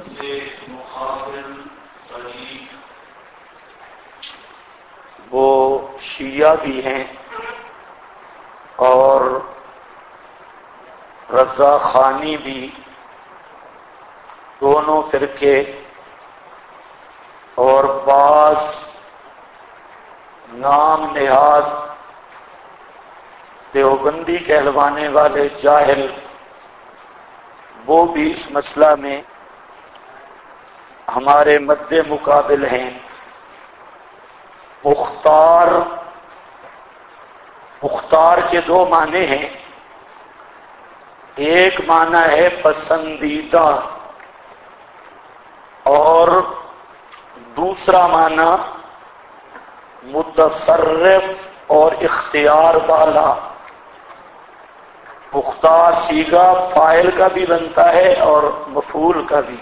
سے مقابل فریق وہ شیعہ بھی ہیں اور رضا خانی بھی، دونوں فرقے، اور بعض نام نہاد دیوبندی کہلوانے والے جاہل، وہ بھی اس مسئلہ میں ہمارے مد مقابل ہیں۔ مختار کے دو معنی ہیں، ایک معنی ہے پسندیدہ اور دوسرا معنی متصرف اور اختیار والا۔ مختار صیغہ فاعل کا بھی بنتا ہے اور مفعول کا بھی۔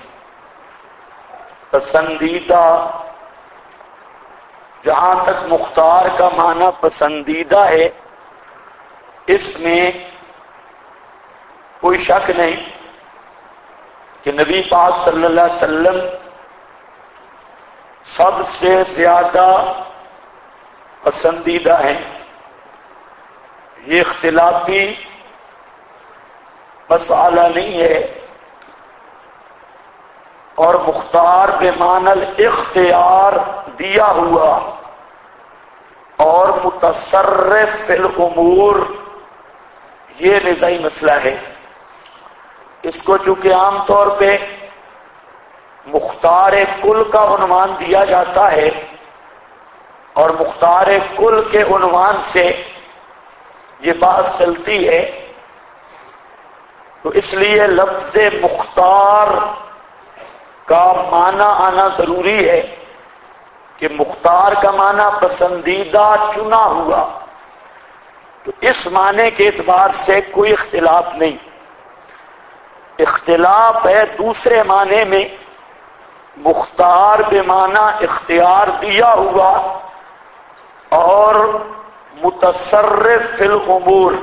پسندیدہ، جہاں تک مختار کا معنی پسندیدہ ہے، اس میں کوئی شک نہیں کہ نبی پاک صلی اللہ علیہ وسلم سب سے زیادہ پسندیدہ ہیں۔ یہ اختلافی مسئلہ نہیں ہے، اور مختار بمعنی الاختیار دیا ہوا اور متصرف فی الامور، یہ نزاعی مسئلہ ہے۔ اس کو چونکہ عام طور پہ مختار کل کا عنوان دیا جاتا ہے، اور مختار کل کے عنوان سے یہ بات چلتی ہے، تو اس لیے لفظ مختار کا معنی آنا ضروری ہے کہ مختار کا معنی پسندیدہ، چنا ہوا، تو اس معنی کے اعتبار سے کوئی اختلاف نہیں۔ اختلاف ہے دوسرے معنی میں، مختار بمعنی اختیار دیا ہوا اور متصرف فی الامور۔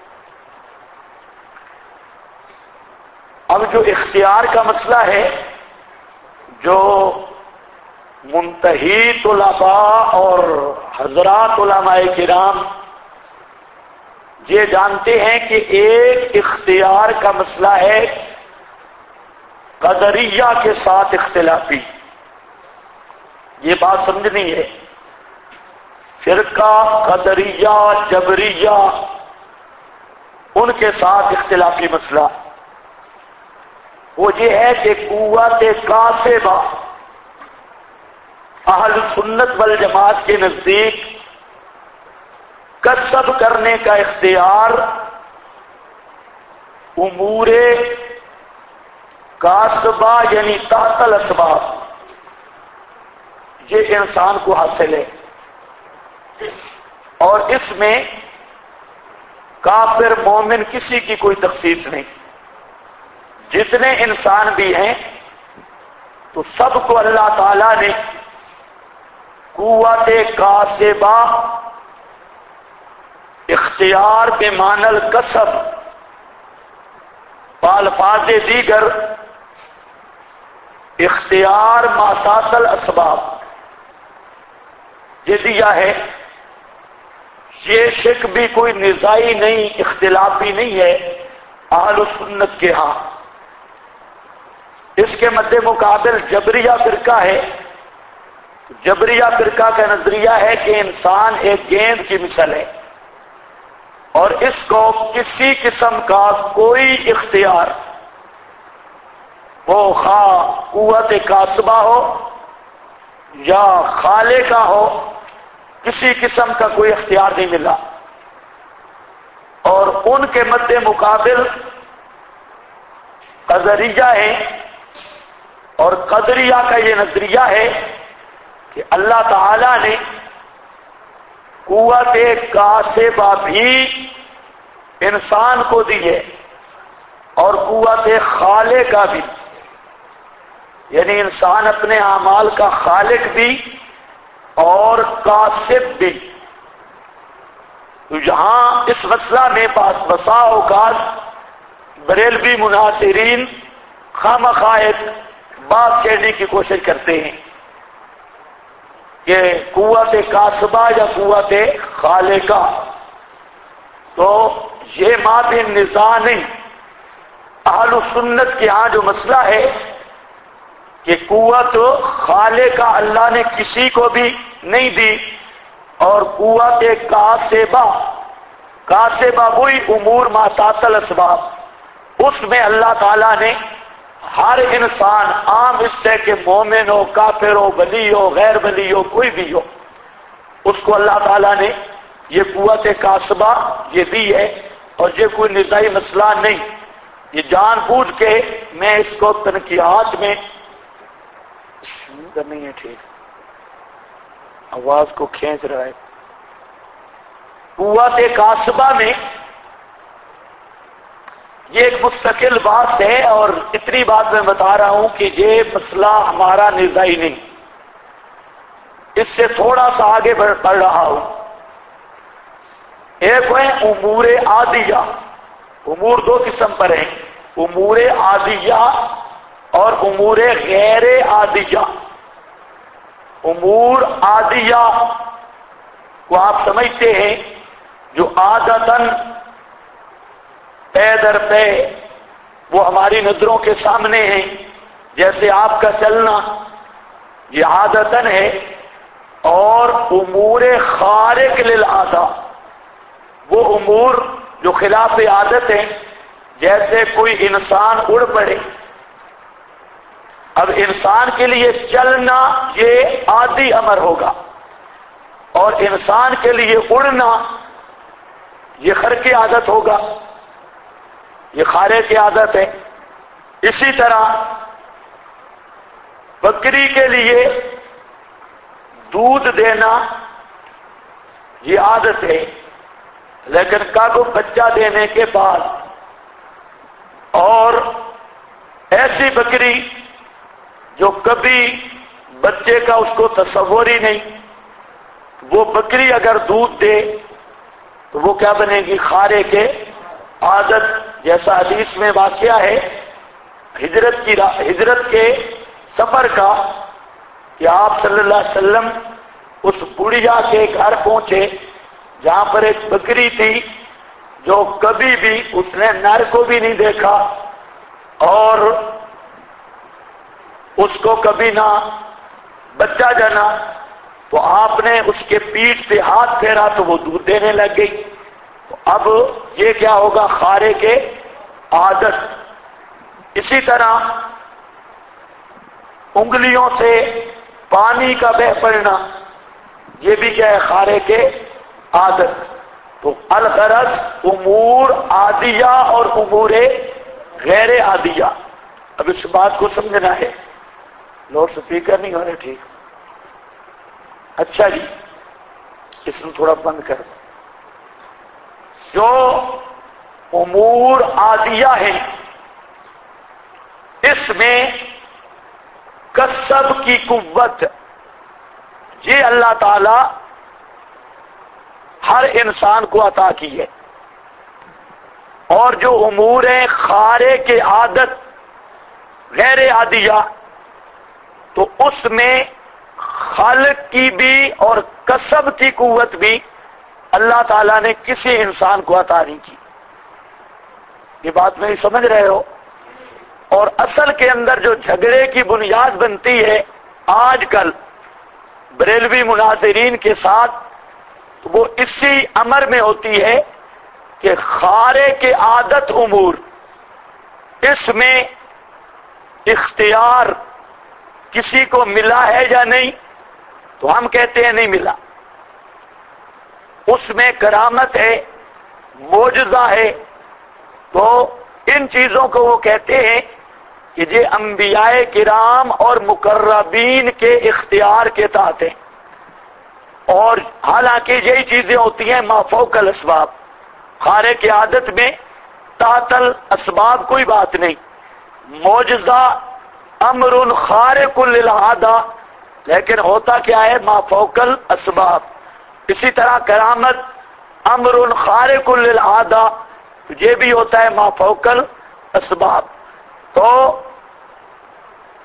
اب جو اختیار کا مسئلہ ہے، جو منتہی طلباء اور حضرات علماء کرام یہ جانتے ہیں کہ ایک اختیار کا مسئلہ ہے قدریہ کے ساتھ اختلافی، یہ بات سمجھنی ہے۔ فرقہ قدریہ جبریہ، ان کے ساتھ اختلافی مسئلہ وہ یہ ہے کہ قوت کاسبہ اہل سنت والجماعت کے نزدیک کسب کرنے کا اختیار امور کاسبہ یعنی تحت الاسباب، یہ انسان کو حاصل ہے، اور اس میں کافر مومن کسی کی کوئی تخصیص نہیں۔ جتنے انسان بھی ہیں تو سب کو اللہ تعالی نے قوت کاسبہ، اختیار بمعنی الکسب، بالفاظ دیگر اختیار ما تحت الاسباب، یہ دیا ہے۔ یہ شک بھی کوئی نزاعی نہیں، اختلافی نہیں ہے اہل سنت کے ہاں۔ اس کے مد مقابل جبریہ فرقہ ہے۔ جبریہ فرقہ کا نظریہ ہے کہ انسان ایک گیند کی مثل ہے، اور اس کو کسی قسم کا کوئی اختیار، وہ خواہ قوت کاسبہ ہو یا خالقہ ہو، کسی قسم کا کوئی اختیار نہیں ملا۔ اور ان کے مد مقابل قدریہ ہے، اور قدریہ کا یہ نظریہ ہے کہ اللہ تعالی نے قوت کاسبہ بھی انسان کو دی ہے، اور قوت خالقہ بھی، یعنی انسان اپنے اعمال کا خالق بھی اور کاسب بھی۔ تو یہاں اس مسئلہ میں بسا اوقات بریلوی مناصرین خواہ مخواہ بات چھیڑنے کی کوشش کرتے ہیں کہ قوت کاسبہ یا قوت خالقہ، تو یہ مابین نزاع نہیں. اہل سنت کے ہاں جو مسئلہ ہے کہ قوت خالقہ اللہ نے کسی کو بھی نہیں دی، اور قوت کاسبہ وہی امور ما تحت الاسباب، اس میں اللہ تعالیٰ نے ہر انسان عام حصے کے مومن ہو، کافر ہو، ولی ہو، غیر ولی ہو، کوئی بھی ہو، اس کو اللہ تعالیٰ نے یہ قوت کاسبہ یہ دی ہے. اور یہ کوئی نزاعی مسئلہ نہیں، یہ جان بوجھ کے میں اس کو تنقیحات میں نہیں ہے. ٹھیک، آواز کو کھینچ رہا ہے. قوت کاسبہ میں یہ ایک مستقل بات ہے، اور اتنی بات میں بتا رہا ہوں کہ یہ مسئلہ ہمارا نزاعی نہیں، اس سے تھوڑا سا آگے بڑھ رہا ہوں. ایک ہے امور عادیہ. امور دو قسم پر ہیں، امور عادیہ اور امور غیر عادیہ. امور عادیہ کو آپ سمجھتے ہیں جو عادتاً پے در پے وہ ہماری نظروں کے سامنے ہیں، جیسے آپ کا چلنا یہ عادتاً ہے. اور امور خارق للعادہ وہ امور جو خلاف عادت ہیں، جیسے کوئی انسان اڑ پڑے. اب انسان کے لیے چلنا یہ عادی امر ہوگا، اور انسان کے لیے اڑنا یہ خرق عادت ہوگا، یہ خارق عادت ہے. اسی طرح بکری کے لیے دودھ دینا یہ عادت ہے، لیکن کاغو بچہ دینے کے بعد. اور ایسی بکری جو کبھی بچے کا اس کو تصور ہی نہیں، وہ بکری اگر دودھ دے تو وہ کیا بنے گی؟ خارے کے عادت. جیسا حدیث میں واقعہ ہے ہجرت کے سفر کا کہ آپ صلی اللہ علیہ وسلم اس بڑھیا کے گھر پہنچے جہاں پر ایک بکری تھی جو کبھی بھی اس نے نر کو بھی نہیں دیکھا اور اس کو کبھی نہ بچہ جنا. تو آپ نے اس کے پیٹھ پہ ہاتھ پھیرا تو وہ دودھ دینے لگ گئی. تو اب یہ کیا ہوگا؟ خارے کے عادت. اسی طرح انگلیوں سے پانی کا بہ پڑنا یہ بھی کیا ہے؟ خارے کے عادت. تو الغرض امور عادیہ اور امور غیر عادیہ. اب اس بات کو سمجھنا ہے. لوڈ سپیکر نہیں ہو رہے؟ ٹھیک، اچھا جی، اس میں تھوڑا بند کر دو. جو امور عادیہ ہیں اس میں کسب کی قوت یہ اللہ تعالی ہر انسان کو عطا کی ہے. اور جو امور خارے کے عادت غیر عادیہ تو اس میں خالق کی بھی اور کسب کی قوت بھی اللہ تعالیٰ نے کسی انسان کو عطا نہیں کی. یہ بات میری سمجھ رہے ہو؟ اور اصل کے اندر جو جھگڑے کی بنیاد بنتی ہے آج کل بریلوی مناظرین کے ساتھ، تو وہ اسی امر میں ہوتی ہے کہ خارے کے عادت امور اس میں اختیار کسی کو ملا ہے یا نہیں؟ تو ہم کہتے ہیں نہیں ملا. اس میں کرامت ہے، معجزہ ہے. تو ان چیزوں کو وہ کہتے ہیں کہ یہ انبیاء کرام اور مقربین کے اختیار کے تحت ہیں. اور حالانکہ یہی چیزیں ہوتی ہیں ما فوق الاسباب. خارے کی عادت میں تحت الاسباب کوئی بات نہیں. معجزہ امر خارق للعادہ، لیکن ہوتا کیا ہے؟ ما فوق الاسباب. اسی طرح کرامت امر خارق للعادہ، یہ بھی ہوتا ہے ما فوق الاسباب. تو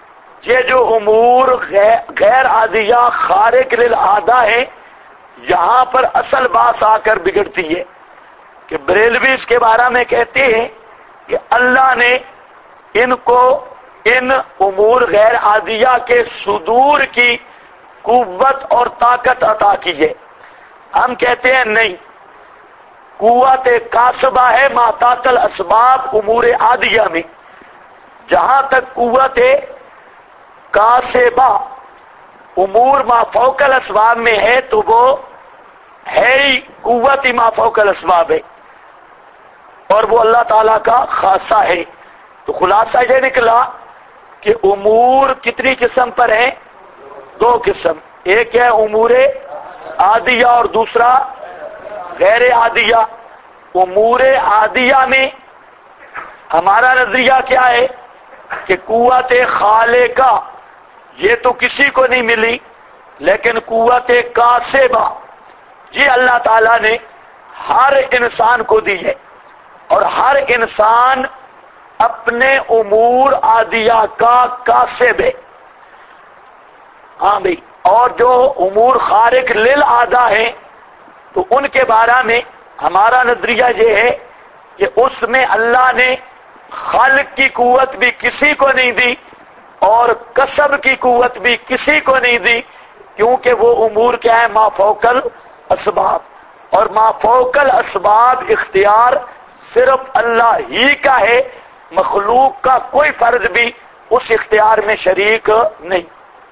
یہ جو امور غیر عادیہ خارق للعادہ ہے، یہاں پر اصل بات آ کر بگڑتی ہے کہ بریلوی اس کے بارے میں کہتے ہیں کہ اللہ نے ان کو ان امور غیر عادیہ کے صدور کی قوت اور طاقت عطا کی ہے۔ ہم کہتے ہیں نہیں، قوت کاسبہ ہے ما تحت الاسباب امور عادیہ میں۔ جہاں تک قوت کاسبہ امور ما فوق الاسباب میں ہے تو وہ ہے ہی قوت ما فوق الاسباب ہے، اور وہ اللہ تعالیٰ کا خاصہ ہے۔ تو خلاصہ یہ نکلا کہ امور کتنی قسم پر ہیں؟ دو قسم، ایک ہے امور عادیہ اور دوسرا غیر عادیہ۔ امور عادیہ میں ہمارا نظریہ کیا ہے کہ قوت خالقہ یہ تو کسی کو نہیں ملی، لیکن قوت کاسبہ یہ اللہ تعالیٰ نے ہر انسان کو دی ہے، اور ہر انسان اپنے امور عادیہ کا کاسب ہے۔ ہاں بھئی، اور جو امور خارق للعادہ ہیں تو ان کے بارے میں ہمارا نظریہ یہ ہے کہ اس میں اللہ نے خالق کی قوت بھی کسی کو نہیں دی اور کسب کی قوت بھی کسی کو نہیں دی، کیونکہ وہ امور کیا ہے؟ ما فوق الاسباب، اور ما فوق الاسباب اختیار صرف اللہ ہی کا ہے، مخلوق کا کوئی فرد بھی اس اختیار میں شریک نہیں۔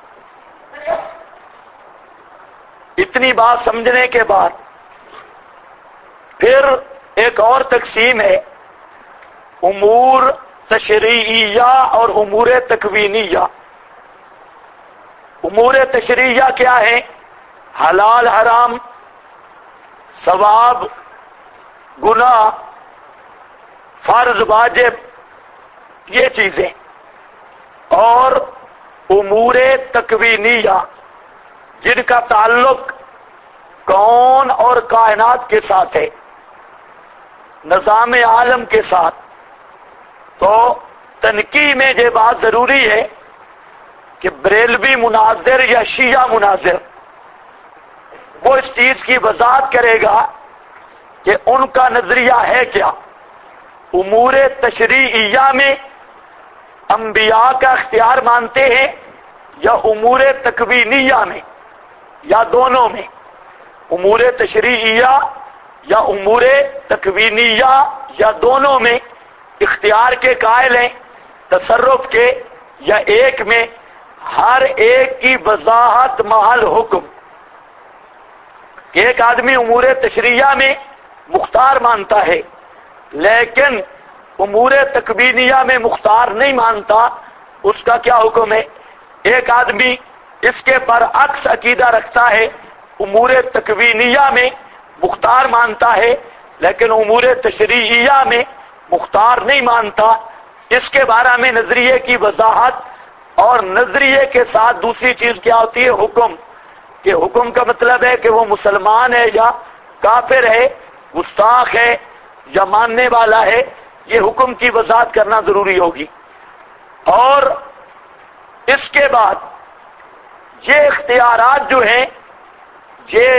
اتنی بات سمجھنے کے بعد پھر ایک اور تقسیم ہے امور تشریعیہ اور امور تکوینیہ۔ امور تشریعیہ کیا ہے؟ حلال حرام، ثواب گناہ، فرض واجب، یہ چیزیں۔ اور امور تکوینیہ جن کا تعلق کون اور کائنات کے ساتھ ہے، نظام عالم کے ساتھ۔ تو تنقیح میں یہ بات ضروری ہے کہ بریلوی مناظر یا شیعہ مناظر وہ اس چیز کی وضاحت کرے گا کہ ان کا نظریہ ہے کیا۔ امور تشریعیہ میں انبیاء کا اختیار مانتے ہیں یا امور تکوینیہ میں، یا دونوں میں؟ امور تشریعیہ یا امور تکوینیہ یا دونوں میں اختیار کے قائل ہیں، تصرف کے، یا ایک میں؟ ہر ایک کی وضاحت محل حکم۔ ایک آدمی امور تشریعیہ میں مختار مانتا ہے لیکن امور تکوینیہ میں مختار نہیں مانتا، اس کا کیا حکم ہے؟ ایک آدمی اس کے برعکس عقیدہ رکھتا ہے، امور تکوینیہ میں مختار مانتا ہے لیکن امور تشریعیہ میں مختار نہیں مانتا۔ اس کے بارے میں نظریے کی وضاحت، اور نظریے کے ساتھ دوسری چیز کیا ہوتی ہے؟ حکم۔ کہ حکم کا مطلب ہے کہ وہ مسلمان ہے یا کافر ہے، گستاخ ہے یا ماننے والا ہے، یہ حکم کی وضاحت کرنا ضروری ہوگی۔ اور اس کے بعد یہ اختیارات جو ہیں یہ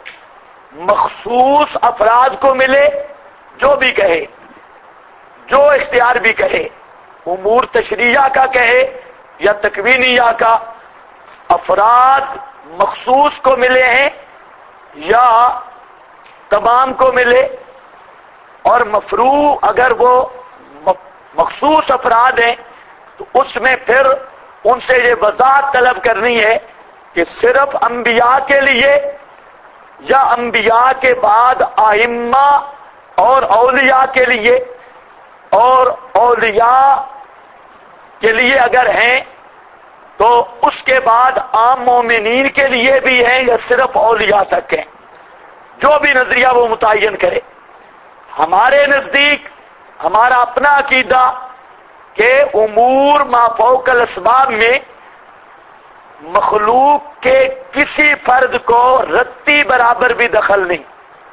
مخصوص افراد کو ملے، جو بھی کہے، جو اختیار بھی کہے، امور تشریعہ کا کہے یا تکوینیہ کا، افراد مخصوص کو ملے ہیں یا تمام کو ملے۔ اور مفروع اگر وہ مخصوص افراد ہیں تو اس میں پھر ان سے یہ وضاحت طلب کرنی ہے کہ صرف انبیاء کے لیے یا انبیاء کے بعد ائمہ اور اولیاء کے لیے، اور اولیاء کے لیے اگر ہیں تو اس کے بعد عام مومنین کے لیے بھی ہیں یا صرف اولیاء تک ہیں۔ جو بھی نظریہ وہ متعین کرے۔ ہمارے نزدیک ہمارا اپنا عقیدہ کہ امور ما فوق الاسباب میں مخلوق کے کسی فرد کو رتی برابر بھی دخل نہیں۔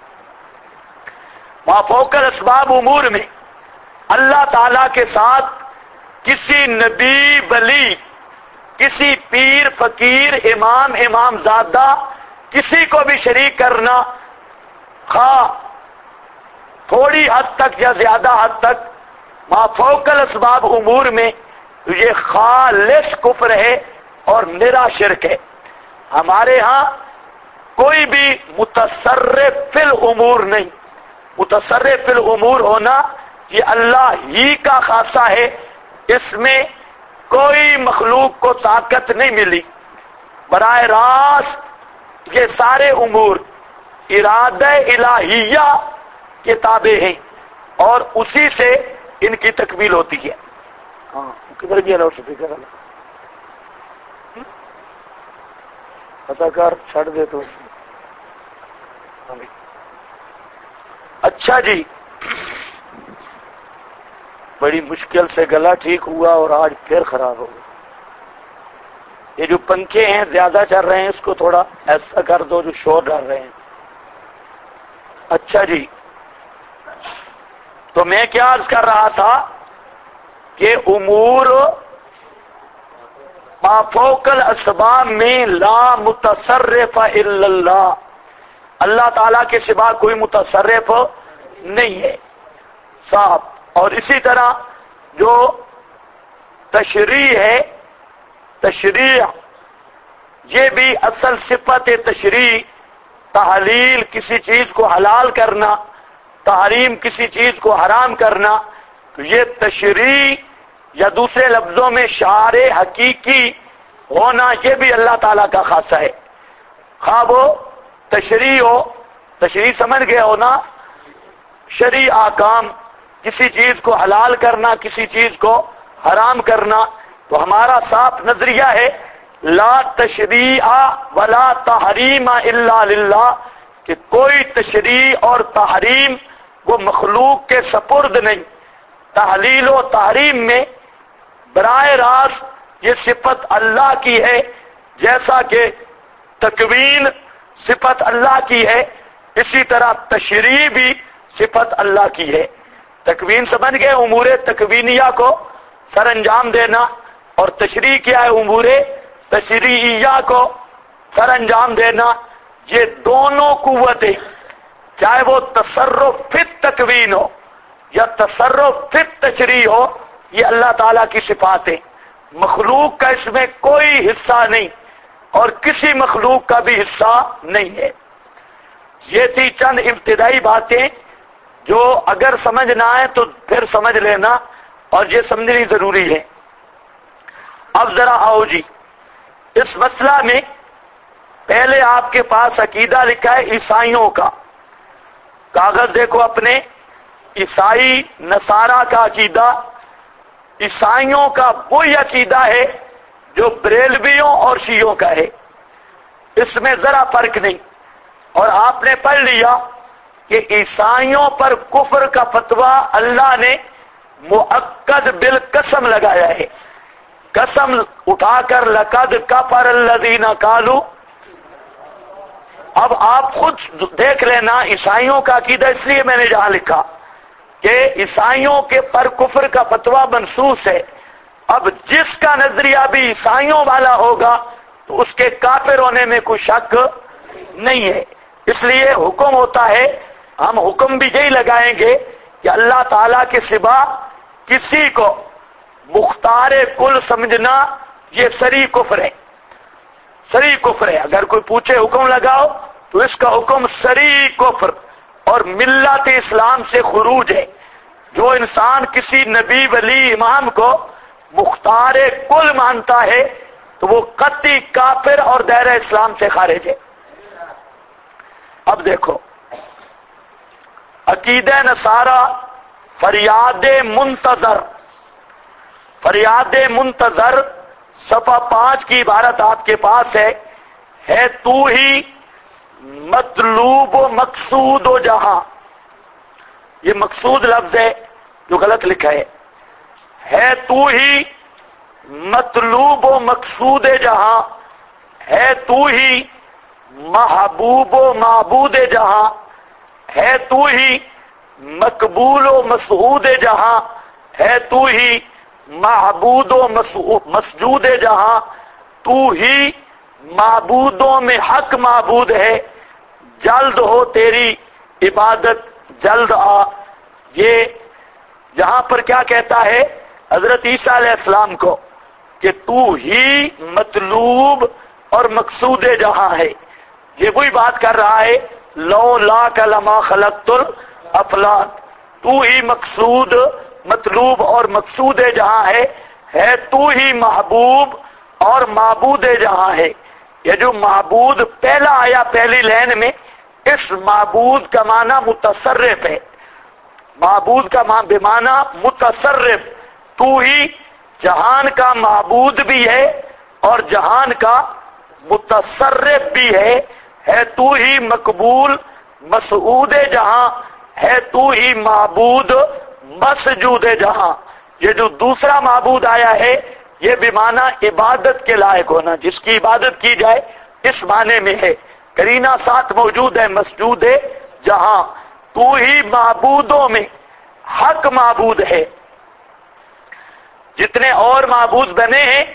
ما فوق الاسباب امور میں اللہ تعالی کے ساتھ کسی نبی ولی کسی پیر فقیر امام زادہ کسی کو بھی شریک کرنا، خواہ تھوڑی حد تک یا زیادہ حد تک ما فوق الاسباب امور میں، تو یہ خالص کفر ہے اور نرا شرک ہے۔ ہمارے ہاں کوئی بھی متصرف فی الامور نہیں، متصرف فی الامور ہونا یہ اللہ ہی کا خاصہ ہے، اس میں کوئی مخلوق کو طاقت نہیں ملی۔ براہ راست یہ سارے امور ارادہ الہیہ کے تابع ہیں اور اسی سے ان کی تکمیل ہوتی ہے۔ ہاں کدھر گیا لاؤڈ اسپیکر والا؟ پتہ کر چھڑ دے تو اچھا جی، بڑی مشکل سے گلا ٹھیک ہوا اور آج پھر خراب ہو گیا۔ یہ جو پنکھے ہیں زیادہ چل رہے ہیں، اس کو تھوڑا ایسا کر دو جو شور ڈال رہے ہیں۔ اچھا جی، تو میں کیا عرض کر رہا تھا کہ امور ما فوق الاسباب میں لا متصرف الا اللہ، اللہ تعالیٰ کے سوا کوئی متصرف نہیں ہے، صاحب۔ اور اسی طرح جو تشریع ہے، تشریع یہ بھی اصل صفت تشریع، تحلیل کسی چیز کو حلال کرنا، تحریم کسی چیز کو حرام کرنا، تو یہ تشریع یا دوسرے لفظوں میں شارع حقیقی ہونا یہ بھی اللہ تعالیٰ کا خاصہ ہے۔ خواہ وہ تشریع ہو، تشریع سمجھ گئے ہو نا، شرعی احکام، کسی چیز کو حلال کرنا کسی چیز کو حرام کرنا، تو ہمارا صاف نظریہ ہے لا تشریع ولا تحریم الا للہ، کہ کوئی تشریع اور تحریم وہ مخلوق کے سپرد نہیں۔ تحلیل و تحریم میں براہ راست یہ صفت اللہ کی ہے، جیسا کہ تکوین صفت اللہ کی ہے، اسی طرح تشریع بھی صفت اللہ کی ہے۔ تکوین سمجھ گئے، امور تکوینیہ کو سر انجام دینا، اور تشریع کیا ہے، امور تشریعیہ کو سر انجام دینا۔ یہ دونوں قوتیں، چاہے وہ تصرف فی تکوین ہو یا تصرف فی تشریع ہو، یہ اللہ تعالیٰ کی صفات ہیں، مخلوق کا اس میں کوئی حصہ نہیں اور کسی مخلوق کا بھی حصہ نہیں ہے۔ یہ تھی چند ابتدائی باتیں جو اگر سمجھ نہ آئے تو پھر سمجھ لینا، اور یہ سمجھنی ضروری ہے۔ اب ذرا آؤ جی، اس مسئلہ میں پہلے آپ کے پاس عقیدہ لکھا ہے عیسائیوں کا، کاغذ دیکھو اپنے، عیسائی نصارہ کا عقیدہ۔ عیسائیوں کا وہی عقیدہ ہے جو بریلویوں اور شیعوں کا ہے، اس میں ذرا فرق نہیں۔ اور آپ نے پڑھ لیا کہ عیسائیوں پر کفر کا فتویٰ اللہ نے مؤکد بالقسم لگایا ہے، قسم اٹھا کر لقد کفر الذین قالوا۔ اب آپ خود دیکھ لینا، عیسائیوں کا عقیدہ اس لیے میں نے جہاں لکھا کہ عیسائیوں کے پر کفر کا فتویٰ منسوخ ہے۔ اب جس کا نظریہ بھی عیسائیوں والا ہوگا تو اس کے کافر ہونے میں کوئی شک نہیں ہے۔ اس لیے حکم ہوتا ہے، ہم حکم بھی یہی لگائیں گے کہ اللہ تعالیٰ کے سوا کسی کو مختار کل سمجھنا یہ صریح کفر ہے، صریح کفر ہے۔ اگر کوئی پوچھے حکم لگاؤ تو اس کا حکم صریح کفر اور ملت اسلام سے خروج ہے۔ جو انسان کسی نبی ولی امام کو مختار کل مانتا ہے تو وہ قطعی کافر اور دائرہ اسلام سے خارج ہے۔ اب دیکھو عقیدہ نصارہ فریاد منتظر، فریاد منتظر صفحہ 5 کی عبارت آپ کے پاس ہے تو ہی مطلوب و مقصود و جہاں۔ یہ مقصود لفظ ہے جو غلط لکھا ہے تو ہی مطلوب و مقصود جہاں، ہے تو ہی محبوب و معبود جہاں، ہے تو ہی مقبول و مسعود جہاں، ہے تو ہی معبود و مسجود جہاں، تو ہی معبودوں میں حق معبود ہے، جلد ہو تیری عبادت جلد آ. یہ جہاں پر کیا کہتا ہے حضرت عیسیٰ علیہ السلام کو کہ تو ہی مطلوب اور مقصود جہاں ہے. یہ وہی بات کر رہا ہے لولا لما خلقت الافلاک. تو ہی مقصود مطلوب اور مقصود جہاں ہے تو ہی محبوب اور معبود جہاں ہے. یہ جو معبود پہلا آیا پہلی لائن میں، اس معبود کا معنی متصرف ہے. معبود کا بمعنی متصرف. تو ہی جہان کا معبود بھی ہے اور جہان کا متصرف بھی ہے تو ہی مقبول مسعود جہاں، ہے تو ہی معبود مسجود جہاں. یہ جو دوسرا معبود آیا ہے یہ بمعنی عبادت کے لائق ہونا، جس کی عبادت کی جائے اس معنی میں ہے. کرینہ ساتھ موجود ہے مسجود جہاں. تو ہی معبودوں میں حق معبود ہے. جتنے اور معبود بنے ہیں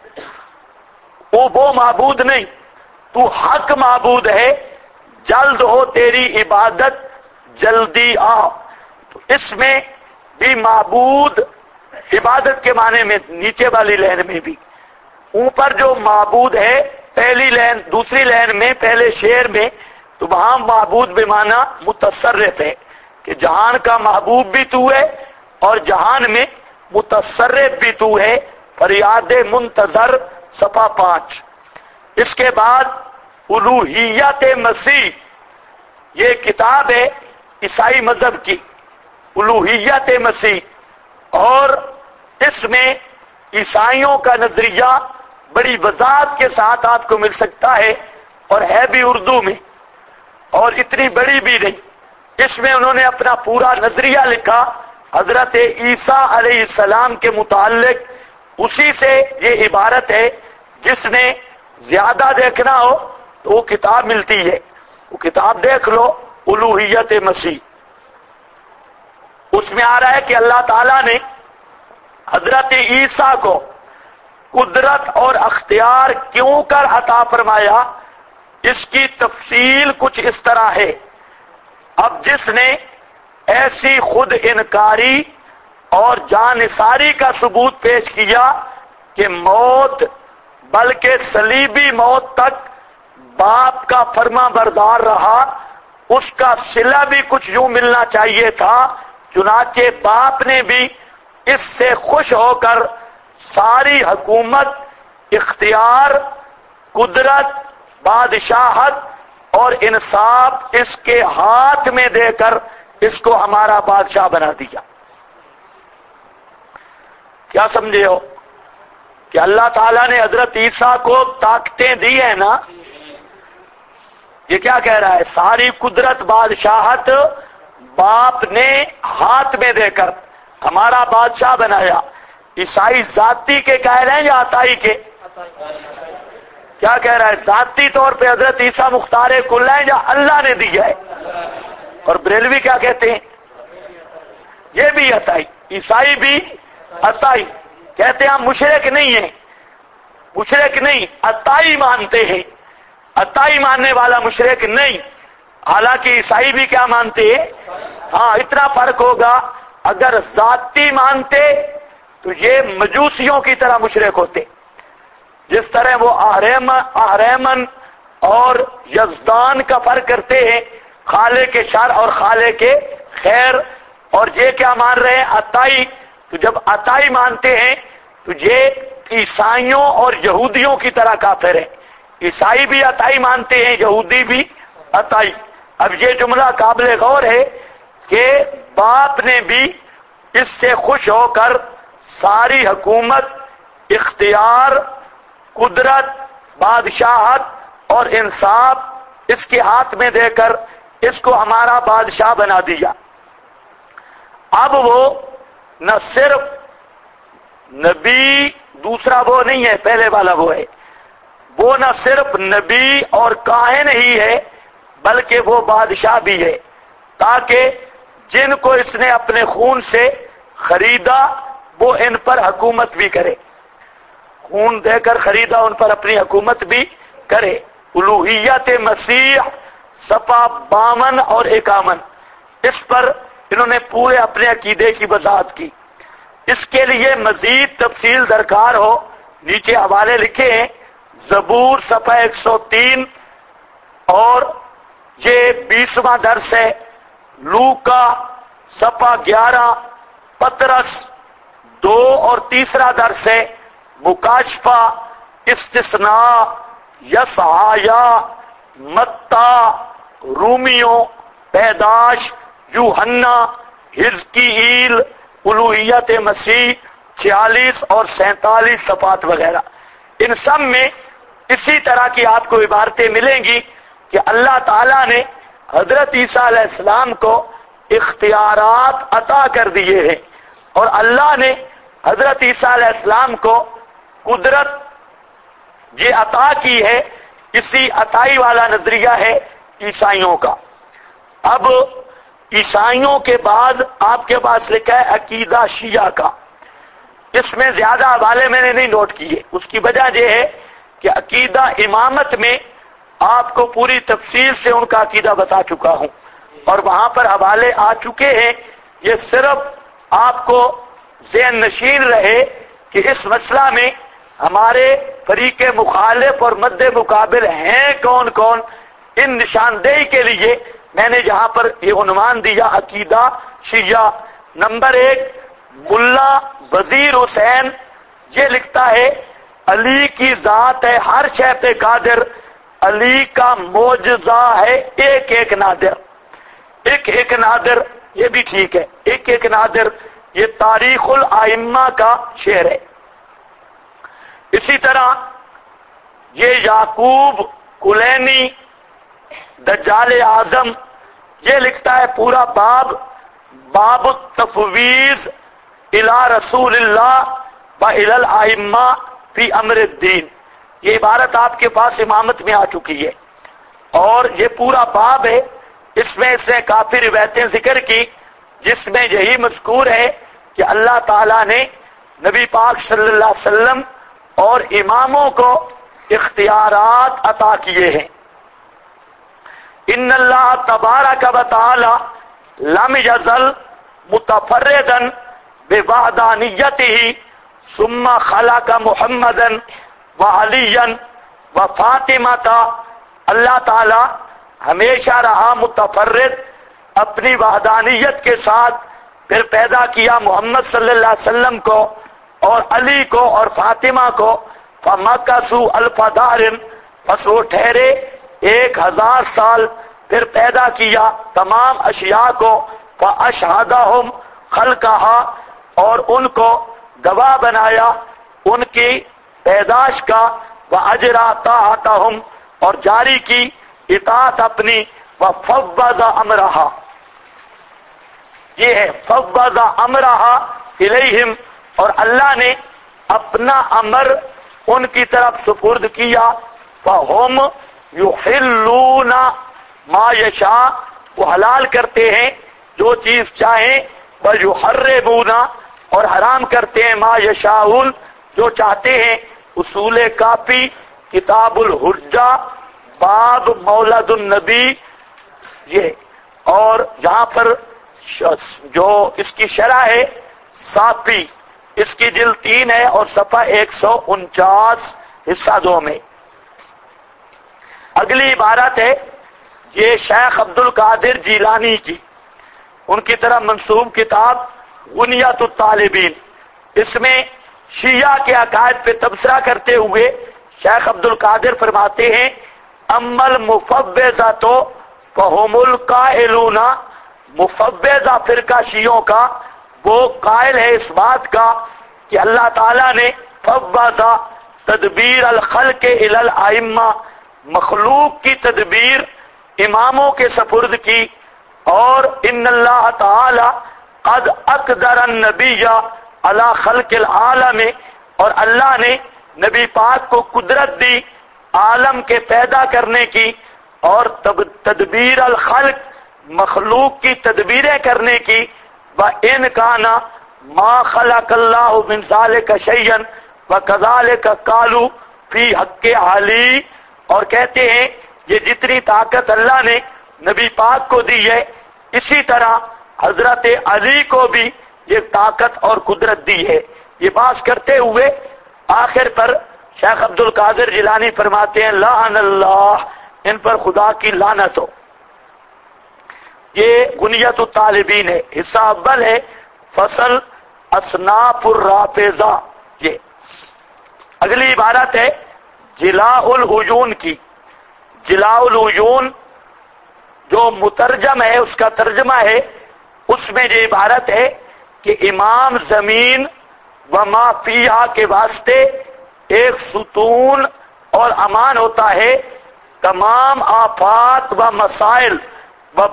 وہ معبود نہیں، تو حق معبود ہے. جلد ہو تیری عبادت جلدی آ. تو اس میں بھی معبود عبادت کے معنی میں نیچے والی لائن میں بھی، اوپر جو معبود ہے پہلی لائن دوسری لائن میں پہلے شعر میں، تو وہاں معبود بمعنی متصرف ہے کہ جہان کا محبوب بھی تو ہے اور جہان میں متصرف بھی تو ہے. فریاد منتظر صفحہ 5. اس کے بعد الوہیت مسیح، یہ کتاب ہے عیسائی مذہب کی، الوہیت مسیح. اور اس میں عیسائیوں کا نظریہ بڑی وضاحت کے ساتھ آپ کو مل سکتا ہے، اور ہے بھی اردو میں، اور اتنی بڑی بھی نہیں. اس میں انہوں نے اپنا پورا نظریہ لکھا حضرت عیسیٰ علیہ السلام کے متعلق. اسی سے یہ عبارت ہے. جس نے زیادہ دیکھنا ہو تو وہ کتاب ملتی ہے، وہ کتاب دیکھ لو الوہیت مسیح. اس میں آ رہا ہے کہ اللہ تعالیٰ نے حضرت عیسیٰ کو قدرت اور اختیار کیوں کر عطا فرمایا، اس کی تفصیل کچھ اس طرح ہے. اب جس نے ایسی خود انکاری اور جانثاری کا ثبوت پیش کیا کہ موت بلکہ صلیبی موت تک باپ کا فرما بردار رہا، اس کا صلہ بھی کچھ یوں ملنا چاہیے تھا. چنانچہ باپ نے بھی اس سے خوش ہو کر ساری حکومت، اختیار، قدرت، بادشاہت اور انصاف اس کے ہاتھ میں دے کر اس کو ہمارا بادشاہ بنا دیا. کیا سمجھے ہو کہ اللہ تعالیٰ نے حضرت عیسیٰ کو طاقتیں دی ہیں نا. یہ کیا کہہ رہا ہے؟ ساری قدرت بادشاہت باپ نے ہاتھ میں دے کر ہمارا بادشاہ بنایا. عیسائی ذاتی کے قائل ہیں یا عطائی کے؟ کیا کہہ رہا ہے؟ ذاتی طور پہ حضرت عیسیٰ مختار کل ہیں یا اللہ نے دیا ہے؟ اور بریلوی کیا کہتے ہیں؟ یہ بھی عطائی. عیسائی بھی عطائی کہتے ہیں. ہم مشرک نہیں ہیں، مشرک نہیں، عطائی مانتے ہیں. عطائی ماننے والا مشرک نہیں. حالانکہ عیسائی بھی کیا مانتے ہیں؟ ہاں، اتنا فرق ہوگا. اگر ذاتی مانتے تو یہ مجوسیوں کی طرح مشرک ہوتے. جس طرح وہ اہریمن اور یزدان کا فرق کرتے ہیں، خالق شر اور خالق خیر. اور یہ کیا مان رہے ہیں؟ عطائی. تو جب عطائی مانتے ہیں تو یہ عیسائیوں اور یہودیوں کی طرح کافر ہیں. عیسائی بھی عطائی مانتے ہیں، یہودی بھی عطائی. اب یہ جملہ قابل غور ہے کہ باپ نے بھی اس سے خوش ہو کر ساری حکومت، اختیار، قدرت، بادشاہت اور انصاف اس کے ہاتھ میں دے کر اس کو ہمارا بادشاہ بنا دیا. اب وہ نہ صرف نبی، دوسرا وہ نہیں ہے، پہلے والا وہ ہے. وہ نہ صرف نبی اور کاہن ہی ہے بلکہ وہ بادشاہ بھی ہے، تاکہ جن کو اس نے اپنے خون سے خریدا وہ ان پر حکومت بھی کرے. خون دے کر خریدا ان پر اپنی حکومت بھی کرے۔ الوہیت مسیح صفحہ 52 اور 51، اس پر انہوں نے پورے اپنے عقیدے کی وضاحت کی۔ اس کے لیے مزید تفصیل درکار ہو نیچے حوالے لکھے ہیں، زبور صفحہ 103 اور یہ 20واں درس ہے، لوکا صفحہ 11، پطرس 2 اور تیسرا درس ہے، مکاشفہ، استثناء، یسعیا، متی، رومیوں، پیدائش، یوحنا، حزقیل، الوہیت مسیح 46 اور 47 صفحات وغیرہ۔ ان سب میں اسی طرح کی آپ کو عبارتیں ملیں گی کہ اللہ تعالیٰ نے حضرت عیسیٰ علیہ السلام کو اختیارات عطا کر دیے ہیں، اور اللہ نے حضرت عیسیٰ علیہ السلام کو قدرت یہ عطا کی ہے۔ اسی عطائی والا نظریہ ہے عیسائیوں کا۔ اب عیسائیوں کے بعد آپ کے پاس لکھا ہے عقیدہ شیعہ کا، اس میں زیادہ حوالے میں نے نہیں نوٹ کیے، اس کی وجہ یہ ہے کہ عقیدہ امامت میں آپ کو پوری تفصیل سے ان کا عقیدہ بتا چکا ہوں اور وہاں پر حوالے آ چکے ہیں۔ یہ صرف آپ کو ذہن نشین رہے کہ اس مسئلہ میں ہمارے فریق مخالف اور مد مقابل ہیں کون کون، ان نشاندہی کے لیے میں نے یہاں پر یہ عنوان دیا عقیدہ شیعہ۔ نمبر 1، ملا وزیر حسین یہ لکھتا ہے علی کی ذات ہے ہر شے پہ قادر، علی کا معجزہ ہے ایک ایک نادر۔ ایک ایک نادر یہ بھی ٹھیک ہے، ایک ایک نادر یہ تاریخ الائمہ کا شعر ہے۔ اسی طرح یہ یعقوب کلینی دجال اعظم یہ لکھتا ہے پورا باب التفویض الی رسول اللہ و الی الائمہ فی امر الدین۔ یہ عبارت آپ کے پاس امامت میں آ چکی ہے اور یہ پورا باب ہے، اس میں اس نے کافی روایتیں ذکر کی جس میں یہی مذکور ہے کہ اللہ تعالیٰ نے نبی پاک صلی اللہ علیہ وسلم اور اماموں کو اختیارات عطا کیے ہیں۔ ان اللہ تبارک و تعالی لم یزل متفردا بوحدانیتہ ثم خلق محمدا وعلیا وفاطمہ۔ اللہ تعالی ہمیشہ رہا متفرد اپنی وحدانیت کے ساتھ، پھر پیدا کیا محمد صلی اللہ علیہ وسلم کو اور علی کو اور فاطمہ کو، فمکثوا الف دہر، پس وہ ٹھہرے 1000 سال، پھر پیدا کیا تمام اشیاء کو، فاشہدہم خلقہا، اور ان کو گواہ بنایا ان کی پیدائش کا، واجرا طاعتہم، اور جاری کی اطاعت اپنی، وفوض امرہا، یہ ہے فوض امرہا الیہم، اور اللہ نے اپنا امر ان کی طرف سپرد کیا، فہم یحلون ما یشاء، وہ حلال کرتے ہیں جو چیز چاہیں، ویحرمون، اور حرام کرتے ہیں ما یشاءون، جو چاہتے ہیں۔ اصول کافی کتاب الحجہ باب مولد النبی، یہ اور یہاں پر جو اس کی شرح ہے صافی، اس کی جلد 3 ہے اور صفحہ 149 حصہ 2 میں۔ اگلی عبارت ہے یہ شیخ عبد القادر جیلانی کی، ان کی طرف منسوب کتاب غنیۃ الطالبین۔ اس میں شیعہ کے عقائد پہ تبصرہ کرتے ہوئے شیخ عبد القادر فرماتے ہیں اما المفوضۃ فہم القائلون، مفوضہ فرقہ شیعوں کا وہ قائل ہے اس بات کا کہ اللہ تعالیٰ نے فوض تدبیر الخلق الی الائمہ، مخلوق کی تدبیر اماموں کے سپرد کی، اور ان اللہ تعالی قد اقدر النبی علی خلق العالم، اور اللہ نے نبی پاک کو قدرت دی عالم کے پیدا کرنے کی، اور تدبیر الخلق مخلوق کی تدبیریں کرنے کی، وَإِنْ كَانَ مَا خَلَقَ اللَّهُ مِنْ ذَلِكَ شَيْئًا، وَكَذَلِكَ قَالُوا فِي حَقِّ عَلِي، اور کہتے ہیں یہ جتنی طاقت اللہ نے نبی پاک کو دی ہے اسی طرح حضرت علی کو بھی یہ طاقت اور قدرت دی ہے۔ یہ بات کرتے ہوئے آخر پر شیخ عبد القادر جیلانی فرماتے ہیں لعن اللہ، ان پر خدا کی لعنت ہو۔ یہ غنیت الطالبین ہے، حصہ اول ہے فصل اصناف الرافضہ۔ یہ اگلی عبارت ہے جلاء العیون کی۔ جلاء العیون جو مترجم ہے اس کا ترجمہ ہے، اس میں یہ عبارت ہے کہ امام زمین وما فیہا کے واسطے ایک ستون اور امان ہوتا ہے، تمام آفات و مسائل و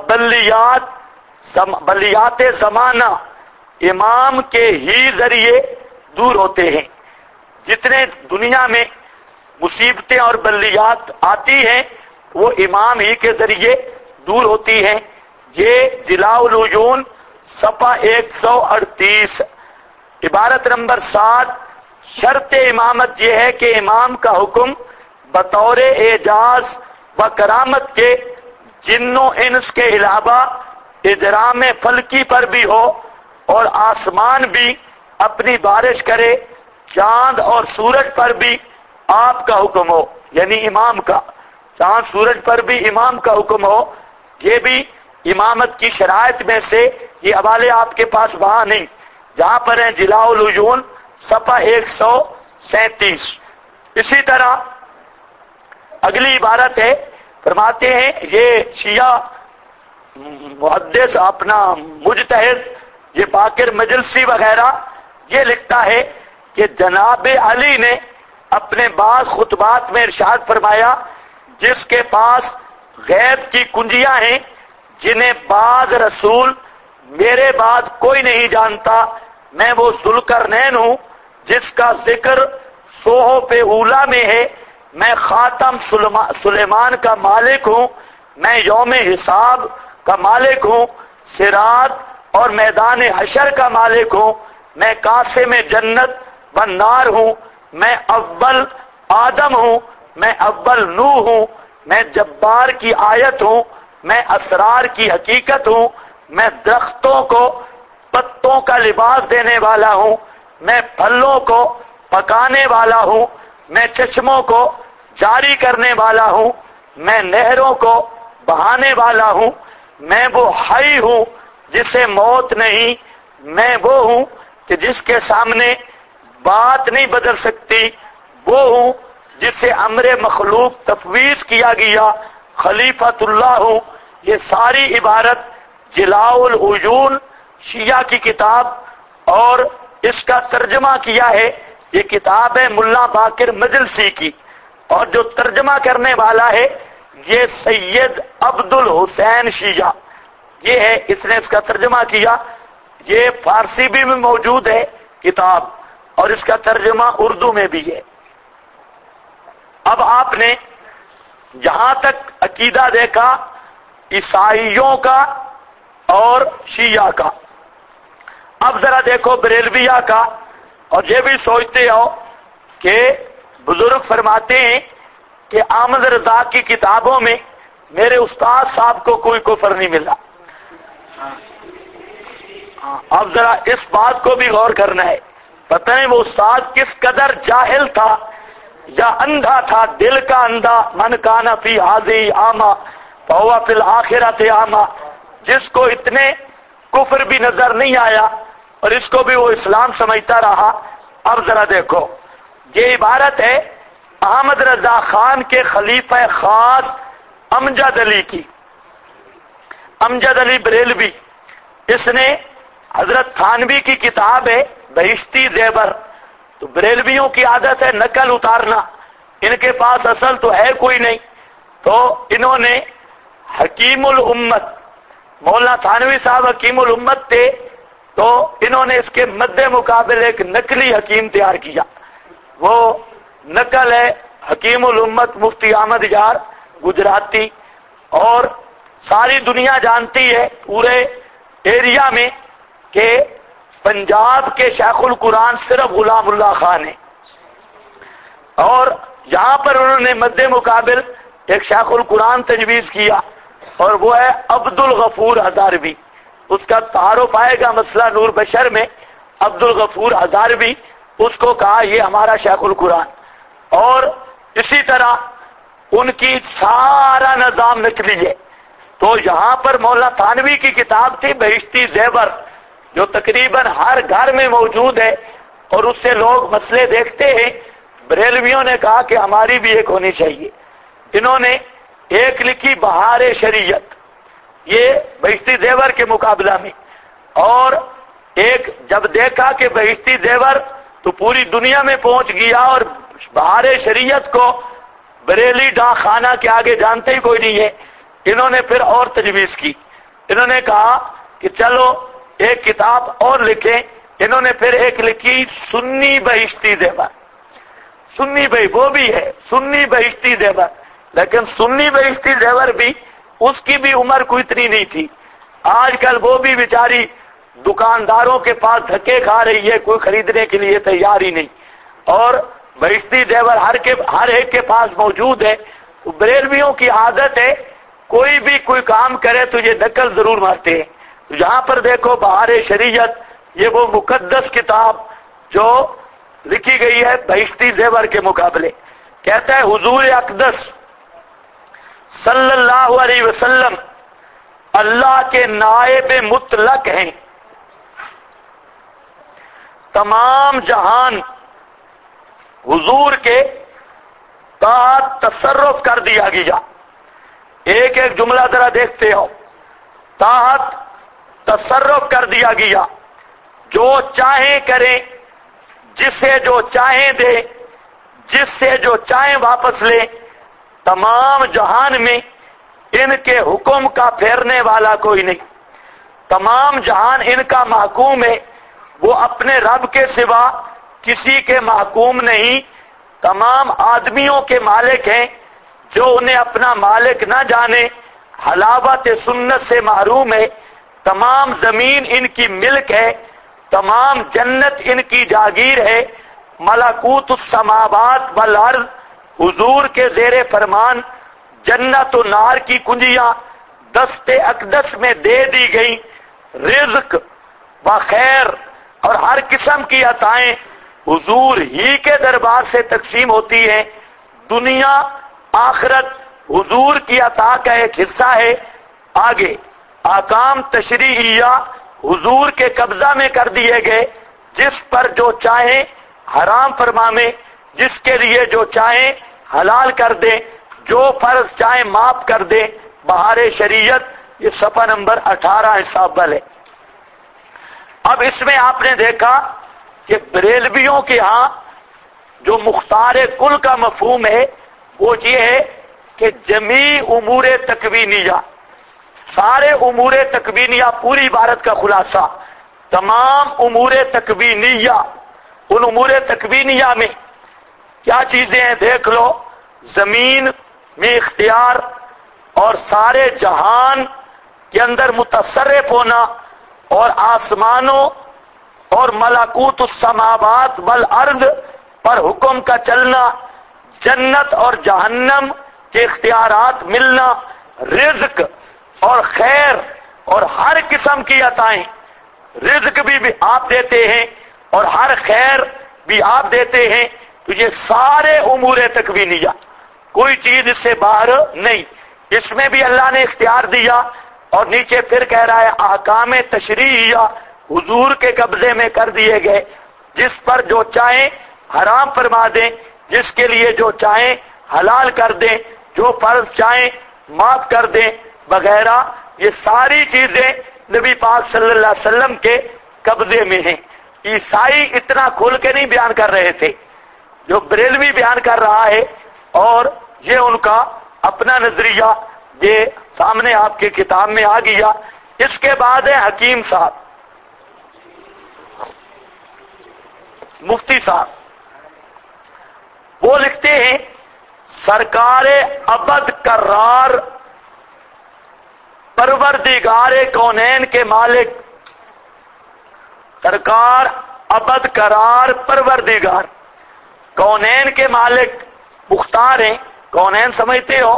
بلیات زمانہ امام کے ہی ذریعے دور ہوتے ہیں۔ جتنے دنیا میں مصیبتیں اور بلیات آتی ہیں وہ امام ہی کے ذریعے دور ہوتی ہیں۔ یہ جلاء العیون صفحہ 138، عبارت نمبر 7، شرط امامت یہ ہے کہ امام کا حکم بطور اعجاز و کرامت کے جن و انس کے علاوہ اجرام فلکی پر بھی ہو اور آسمان بھی اپنی بارش کرے، چاند اور سورج پر بھی آپ کا حکم ہو، یعنی امام کا، چاند سورج پر بھی امام کا حکم ہو۔ یہ بھی امامت کی شرائط میں سے، یہ حوالے آپ کے پاس وہاں نہیں، جہاں پر ہیں جلاء العیون صفحہ 137۔ اسی طرح اگلی عبارت ہے، فرماتے ہیں یہ شیعہ محدث اپنا مجتہد یہ باقر مجلسی وغیرہ یہ لکھتا ہے کہ جناب علی نے اپنے بعض خطبات میں ارشاد فرمایا جس کے پاس غیب کی کنجیاں ہیں جنہیں بعد رسول میرے بعد کوئی نہیں جانتا، میں وہ ذوالقرنین ہوں جس کا ذکر صحف اولیٰ میں ہے، میں خاتم سلیمان کا مالک ہوں، میں یوم حساب کا مالک ہوں، صراط اور میدان حشر کا مالک ہوں، میں قاسم جنت و نار ہوں، میں اول آدم ہوں، میں اول نوح ہوں، میں جبار کی آیت ہوں، میں اسرار کی حقیقت ہوں، میں درختوں کو پتوں کا لباس دینے والا ہوں، میں پھلوں کو پکانے والا ہوں، میں چشموں کو جاری کرنے والا ہوں، میں نہروں کو بہانے والا ہوں، میں وہ حی ہوں جسے موت نہیں، میں وہ ہوں کہ جس کے سامنے بات نہیں بدل سکتی، وہ ہوں جسے امر مخلوق تفویض کیا گیا، خلیفۃ اللہ ہوں۔ یہ ساری عبارت جلاء العیون شیعہ کی کتاب، اور اس کا ترجمہ کیا ہے، یہ کتاب ہے ملا باقر مجلسی کی، اور جو ترجمہ کرنے والا ہے یہ سید عبد الحسین شیعہ، یہ ہے، اس نے اس کا ترجمہ کیا۔ یہ فارسی بھی موجود ہے کتاب، اور اس کا ترجمہ اردو میں بھی ہے۔ اب آپ نے جہاں تک عقیدہ دیکھا عیسائیوں کا اور شیعہ کا، اب ذرا دیکھو بریلویہ کا، اور یہ بھی سوچتے ہو کہ بزرگ فرماتے ہیں کہ احمد رضا کی کتابوں میں میرے استاد صاحب کو کوئی کفر نہیں ملا۔ اب ذرا اس بات کو بھی غور کرنا ہے، پتہ نہیں وہ استاد کس قدر جاہل تھا یا اندھا تھا، دل کا اندھا، من کان فی ھذہ اعمی فہو فی الآخرۃ اعمی، جس کو اتنے کفر بھی نظر نہیں آیا اور اس کو بھی وہ اسلام سمجھتا رہا۔ اب ذرا دیکھو، یہ عبارت ہے احمد رضا خان کے خلیفہ خاص امجد علی کی۔ امجد علی بریلوی، اس نے حضرت تھانوی کی کتاب ہے بہشتی زیور، تو بریلویوں کی عادت ہے نقل اتارنا، ان کے پاس اصل تو ہے کوئی نہیں، تو انہوں نے حکیم الامت، مولانا تھانوی صاحب حکیم الامت تھے، تو انہوں نے اس کے مد مقابل ایک نقلی حکیم تیار کیا، وہ نقل ہے حکیم الامت مفتی احمد یار گجراتی، اور ساری دنیا جانتی ہے پورے ایریا میں کہ پنجاب کے شیخ القرآن صرف غلام اللہ خان ہیں، اور یہاں پر انہوں نے مد مقابل ایک شیخ القرآن تجویز کیا اور وہ ہے عبد الغفور ہزاروی. اس کا تعارف آئے گا مسئلہ نور بشر میں. عبد الغفور ہزاروی اس کو کہا یہ ہمارا شیخ القرآن. اور اسی طرح ان کی سارا نظام نقلی ہے. تو یہاں پر مولانا تھانوی کی کتاب تھی بہشتی زیور جو تقریباً ہر گھر میں موجود ہے اور اس سے لوگ مسئلے دیکھتے ہیں. بریلویوں نے کہا کہ ہماری بھی ایک ہونی چاہیے. انہوں نے ایک لکھی بہار شریعت یہ بہشتی زیور کے مقابلہ میں, اور ایک جب دیکھا کہ بہشتی زیور تو پوری دنیا میں پہنچ گیا اور بہار شریعت کو بریلی ڈاک خانہ کے آگے جانتے ہی کوئی نہیں ہے, انہوں نے پھر اور تجویز کی. انہوں نے کہا کہ چلو ایک کتاب اور لکھیں. انہوں نے پھر ایک لکھی سنی بہشتی زیور. سنی بھائی وہ بھی ہے سنی بہشتی زیور, لیکن سنی بہشتی زیور بھی اس کی بھی عمر کوئی اتنی نہیں تھی. آج کل وہ بھی بیچاری دکانداروں کے پاس دھکے کھا رہی ہے, کوئی خریدنے کے لیے تیار ہی نہیں. اور بہشتی زیور ہر ایک کے پاس موجود ہے. بریلویوں کی عادت ہے کوئی بھی کوئی کام کرے تو یہ نقل ضرور مارتے ہیں. تو یہاں پر دیکھو بہار شریعت یہ وہ مقدس کتاب جو لکھی گئی ہے بہشتی زیور کے مقابلے. کہتا ہے حضور اقدس صلی اللہ علیہ وسلم اللہ کے نائب مطلق ہیں. تمام جہان حضور کے تحت تصرف کر دیا گیا. ایک ایک جملہ ذرا دیکھتے ہو. تحت تصرف کر دیا گیا, جو چاہیں کریں, جسے جو چاہیں دے, جس سے جو چاہیں واپس لیں. تمام جہان میں ان کے حکم کا پھیرنے والا کوئی نہیں. تمام جہان ان کا محکوم ہے, وہ اپنے رب کے سوا کسی کے محکوم نہیں. تمام آدمیوں کے مالک ہیں, جو انہیں اپنا مالک نہ جانے حلاوت سنت سے محروم ہے. تمام زمین ان کی ملک ہے, تمام جنت ان کی جاگیر ہے. ملکوت السماوات والارض حضور کے زیر فرمان. جنت و نار کی کنجیاں دست اقدس میں دے دی گئی. رزق و خیر اور ہر قسم کی عطائیں حضور ہی کے دربار سے تقسیم ہوتی ہیں. دنیا آخرت حضور کی عطا کا ایک حصہ ہے. آگے احکام تشریعیہ حضور کے قبضہ میں کر دیے گئے. جس پر جو چاہیں حرام فرمائیں, جس کے لیے جو چاہیں حلال کر دیں, جو فرض چاہیں معاف کر دیں. بہار شریعت یہ صفحہ نمبر 18 حساب ہے. اب اس میں آپ نے دیکھا کہ بریلویوں کے ہاں جو مختار کل کا مفہوم ہے وہ یہ ہے کہ جمیع امور تکوینیہ, سارے امور تکوینیہ, پوری عبارت کا خلاصہ تمام امور تکوینیہ. ان امور تکوینیہ میں کیا چیزیں ہیں دیکھ لو. زمین میں اختیار اور سارے جہان کے اندر متصرف ہونا, اور آسمانوں اور ملکوت السماوات والارض پر حکم کا چلنا, جنت اور جہنم کے اختیارات ملنا, رزق اور خیر اور ہر قسم کی عطائیں. رزق بھی آپ دیتے ہیں اور ہر خیر بھی آپ دیتے ہیں. تو یہ سارے امور تکوینیہ, کوئی چیز اس سے باہر نہیں. اس میں بھی اللہ نے اختیار دیا. اور نیچے پھر کہہ رہا ہے احکام تشریعیہ حضور کے قبضے میں کر دیے گئے. جس پر جو چاہیں حرام فرما دیں, جس کے لیے جو چاہیں حلال کر دیں, جو فرض چاہیں معاف کر دیں وغیرہ. یہ ساری چیزیں نبی پاک صلی اللہ علیہ وسلم کے قبضے میں ہیں. عیسائی اتنا کھول کے نہیں بیان کر رہے تھے جو بریلوی بیان کر رہا ہے, اور یہ ان کا اپنا نظریہ یہ سامنے آپ کے کتاب میں آ گیا. اس کے بعد ہے حکیم صاحب, مفتی صاحب. وہ لکھتے ہیں سرکار ابد کرار پروردگار کونین کے مالک. سرکار ابد قرار پروردگار کونین کے مالک مختار ہیں. کونین سمجھتے ہو؟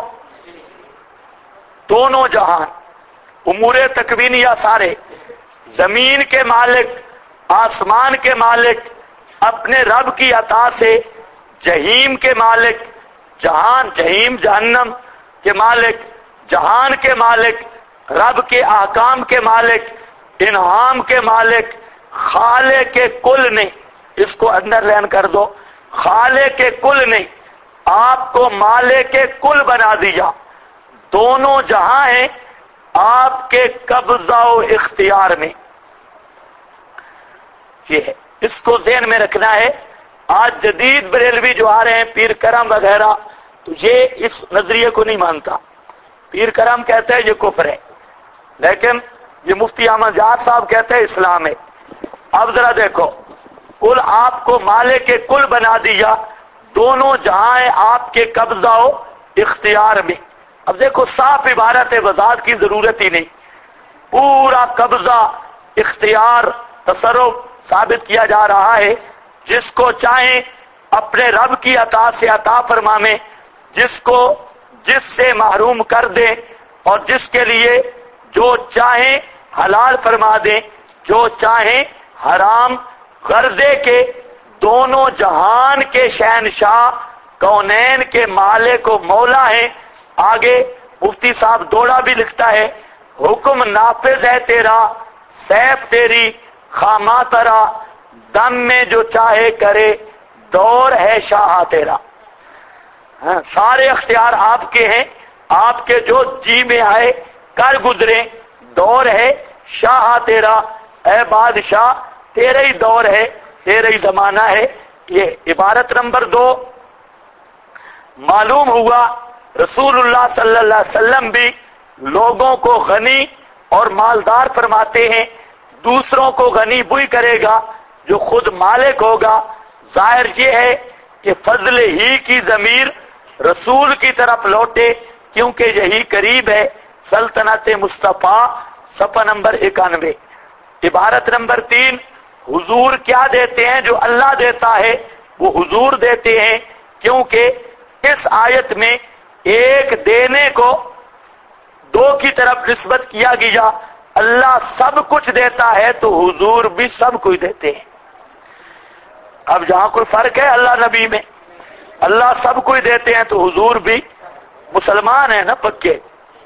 دونوں جہان، امور تکوینیہ سارے. زمین کے مالک، آسمان کے مالک، اپنے رب کی عطا سے جہیم کے مالک، جہان جہیم جہنم کے مالک، جہان کے مالک، رب کے احکام کے مالک، انعام کے مالک، خالق کے کل نے، اس کو انڈر لائن کر دو، خالق کے کل نے آپ کو مالک کے کل بنا دیا. دونوں جہاں ہیں آپ کے قبضہ و اختیار میں. یہ ہے، اس کو ذہن میں رکھنا ہے. آج جدید بریلوی جو آ رہے ہیں پیر کرم وغیرہ، تو یہ اس نظریے کو نہیں مانتا. پیر کرم کہتے ہیں یہ کفر ہے، لیکن یہ مفتی احمد جعفر صاحب کہتے ہیں اسلام ہے. اب ذرا دیکھو، کل آپ کو مالک کے کل بنا دیا، دونوں جہاں ہیں آپ کے قبضہ و اختیار میں. اب دیکھو صاف عبارت ہے، وضاحت کی ضرورت ہی نہیں. پورا قبضہ، اختیار، تصرف ثابت کیا جا رہا ہے. جس کو چاہیں اپنے رب کی عطا سے عطا فرمائیں، جس سے محروم کر دیں، اور جس کے لیے جو چاہیں حلال فرما دیں، جو چاہیں حرام کر دے. کے دونوں جہان کے شہنشاہ، کونین کے مالک و مولا ہیں. آگے مفتی صاحب دوڑا بھی لکھتا ہے، حکم نافذ ہے تیرا، سیف تیری خامہ ترا، دم میں جو چاہے کرے، دور ہے شاہ تیرا. سارے اختیار آپ کے ہیں، آپ کے جو جی میں آئے کر گزرے. دور ہے شاہ تیرا، اے بادشاہ تیرے ہی دور ہے، تیرے ہی زمانہ ہے. یہ عبارت نمبر 2. معلوم ہوا رسول اللہ صلی اللہ علیہ وسلم بھی لوگوں کو غنی اور مالدار فرماتے ہیں. دوسروں کو غنی وہی کرے گا جو خود مالک ہوگا. ظاہر یہ ہے کہ فضل ہی کی ضمیر رسول کی طرف لوٹے، کیونکہ یہی قریب ہے. سلطنت مصطفیٰ صفحہ نمبر 91. عبارت نمبر 3. حضور کیا دیتے ہیں؟ جو اللہ دیتا ہے وہ حضور دیتے ہیں، کیونکہ اس آیت میں ایک دینے کو دو کی طرف نسبت کیا گیا. اللہ سب کچھ دیتا ہے تو حضور بھی سب کچھ دیتے ہیں. اب جہاں کوئی فرق ہے اللہ نبی میں، اللہ سب کچھ دیتے ہیں تو حضور بھی مسلمان ہیں نا پکے.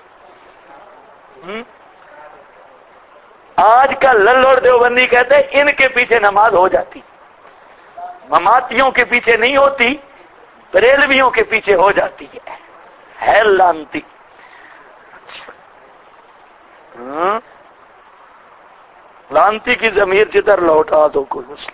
آج کا للوڑ دیوبندی کہتے ہیں ان کے پیچھے نماز ہو جاتی، مماتیوں کے پیچھے نہیں ہوتی، بریلویوں کے پیچھے ہو جاتی ہے لانتی. لانتی کی ضمیر جدھر لوٹا دو کوئی مسئلہ.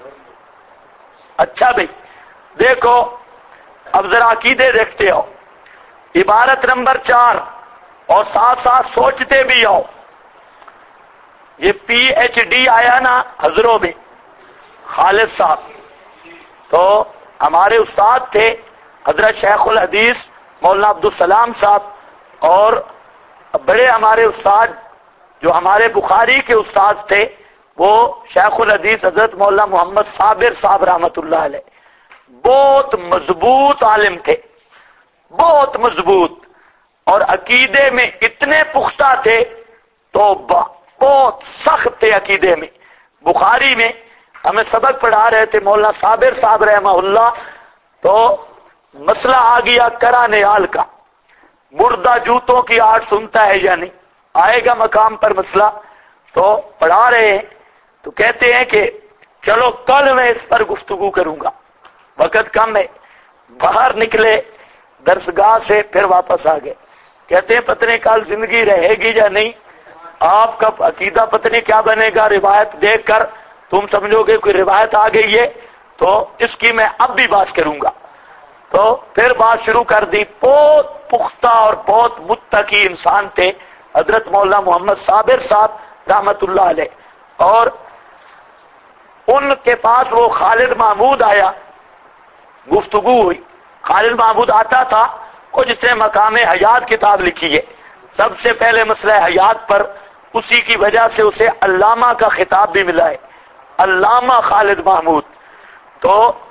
اچھا بھائی دیکھو، اب ذرا عقیدے دیکھتے ہو. عبارت نمبر 4 اور ساتھ ساتھ سوچتے بھی ہو. یہ پی ایچ ڈی آیا نا حضروں میں، خالد صاحب تو ہمارے استاد تھے، حضرت شیخ الحدیث مولانا عبدالسلام صاحب، اور بڑے ہمارے استاد جو ہمارے بخاری کے استاد تھے وہ شیخ الحدیث حضرت مولانا محمد صابر صاحب رحمت اللہ علیہ. بہت مضبوط عالم تھے، بہت مضبوط، اور عقیدے میں اتنے پختہ تھے تو بہت سخت تھے عقیدے میں. بخاری میں ہمیں سبق پڑھا رہے تھے مولانا صابر صاحب رحمہ اللہ، تو مسئلہ آ گیا کرا نیال کا، مردہ جوتوں کی آٹ سنتا ہے یا نہیں. آئے گا مقام پر مسئلہ، تو پڑھا رہے ہیں تو کہتے ہیں کہ چلو کل میں اس پر گفتگو کروں گا، وقت کم ہے. باہر نکلے درسگاہ سے، پھر واپس آ گئے. کہتے ہیں پتہ نہیں کل زندگی رہے گی یا نہیں، آپ کا عقیدہ پتہ نہیں کیا بنے گا. روایت دیکھ کر تم سمجھو گے کوئی روایت آ گئی ہے تو اس کی میں اب بھی بات کروں گا. تو پھر بات شروع کر دی. بہت پختہ اور بہت متقی انسان تھے حضرت مولانا محمد صابر صاحب رحمت اللہ علیہ. اور ان کے پاس وہ خالد محمود آیا، گفتگو ہوئی. خالد محمود آتا تھا وہ جس نے مقام حیات کتاب لکھی ہے، سب سے پہلے مسئلہ حیات پر، اسی کی وجہ سے اسے علامہ کا خطاب بھی ملا ہے، علامہ خالد محمود. تو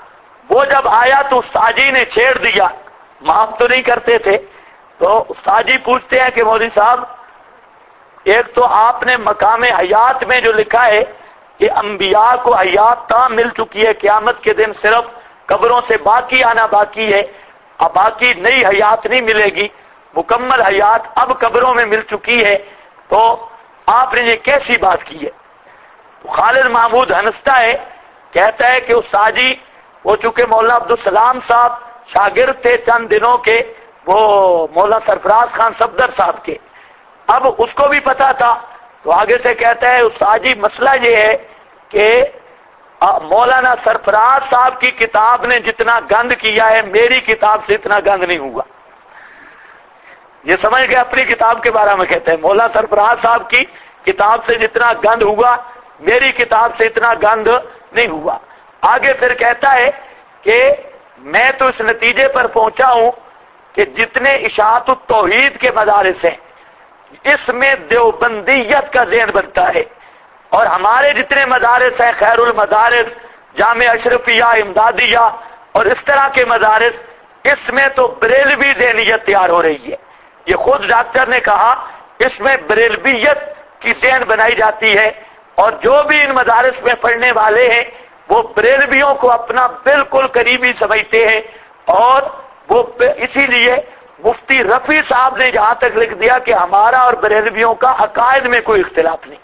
وہ جب آیا تو استاد جی نے چھیڑ دیا، معاف تو نہیں کرتے تھے، تو استاد جی پوچھتے ہیں کہ مولوی صاحب ایک تو آپ نے مقام حیات میں جو لکھا ہے کہ انبیاء کو حیات تام مل چکی ہے، قیامت کے دن صرف قبروں سے باقی آنا باقی ہے، اب باقی نئی حیات نہیں ملے گی، مکمل حیات اب قبروں میں مل چکی ہے، تو آپ نے یہ کیسی بات کی ہے؟ تو خالد محمود ہنستا ہے، کہتا ہے کہ استاد جی وہ چونکہ مولانا عبدالسلام صاحب شاگرد تھے چند دنوں کے، وہ مولانا سرفراز خان صفدر صاحب کے، اب اس کو بھی پتا تھا، تو آگے سے کہتا ہے استاد جی مسئلہ یہ ہے کہ مولانا سرفراز صاحب کی کتاب نے جتنا گند کیا ہے میری کتاب سے اتنا گند نہیں ہوا۔ یہ سمجھ گئے اپنی کتاب کے بارے میں کہتے ہیں مولانا سرفراز صاحب کی کتاب سے جتنا گند ہوا میری کتاب سے اتنا گند نہیں ہوا۔ آگے پھر کہتا ہے کہ میں تو اس نتیجے پر پہنچا ہوں کہ جتنے اشاعت التوحید کے مدارس ہیں اس میں دیوبندیت کا ذہن بنتا ہے، اور ہمارے جتنے مدارس ہیں خیر المدارس، جامع اشرفیہ، امدادیہ اور اس طرح کے مدارس، اس میں تو بریلوی ذہنیت تیار ہو رہی ہے۔ یہ خود ڈاکٹر نے کہا اس میں بریلویت کی ذہن بنائی جاتی ہے، اور جو بھی ان مدارس میں پڑھنے والے ہیں وہ بریلویوں کو اپنا بالکل قریبی سمجھتے ہیں، اور وہ اسی لیے مفتی رفیع صاحب نے جہاں تک لکھ دیا کہ ہمارا اور بریلویوں کا عقائد میں کوئی اختلاف نہیں،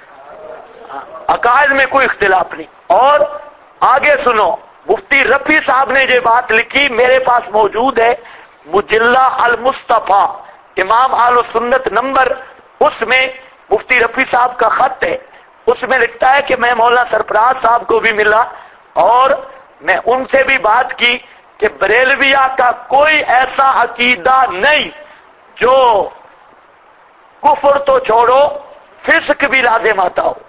عقائد میں کوئی اختلاف نہیں۔ اور آگے سنو، مفتی رفیع صاحب نے جو بات لکھی میرے پاس موجود ہے، مجلہ المصطفیٰ امام اہل سنت نمبر، اس میں مفتی رفیع صاحب کا خط ہے، اس میں لکھتا ہے کہ میں مولانا سرفراز صاحب کو بھی ملا اور میں ان سے بھی بات کی کہ بریلویہ کا کوئی ایسا عقیدہ نہیں جو کفر تو چھوڑو فسق بھی لازم آتا ہو،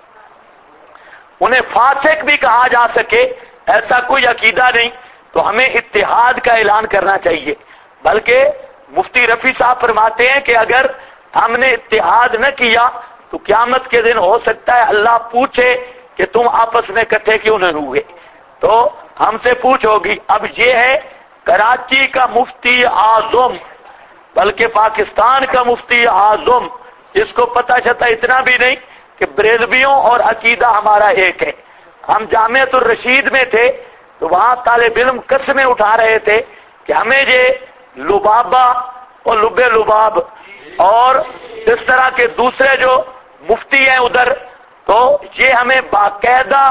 انہیں فاسق بھی کہا جا سکے، ایسا کوئی عقیدہ نہیں، تو ہمیں اتحاد کا اعلان کرنا چاہیے۔ بلکہ مفتی رفیع صاحب فرماتے ہیں کہ اگر ہم نے اتحاد نہ کیا تو قیامت کے دن ہو سکتا ہے اللہ پوچھے کہ تم آپس میں اکٹھے کیوں نہ ہوئے، تو ہم سے پوچھ ہوگی۔ اب یہ ہے کراچی کا مفتی اعظم، بلکہ پاکستان کا مفتی اعظم، جس کو پتہ چلتا اتنا بھی نہیں کہ بریلویوں اور عقیدہ ہمارا ایک ہے۔ ہم جامعۃ الرشید میں تھے تو وہاں طالب علم قسمیں اٹھا رہے تھے کہ ہمیں یہ لبابہ اور لب لباب اور اس طرح کے دوسرے جو مفتی ہیں ادھر، تو یہ ہمیں باقاعدہ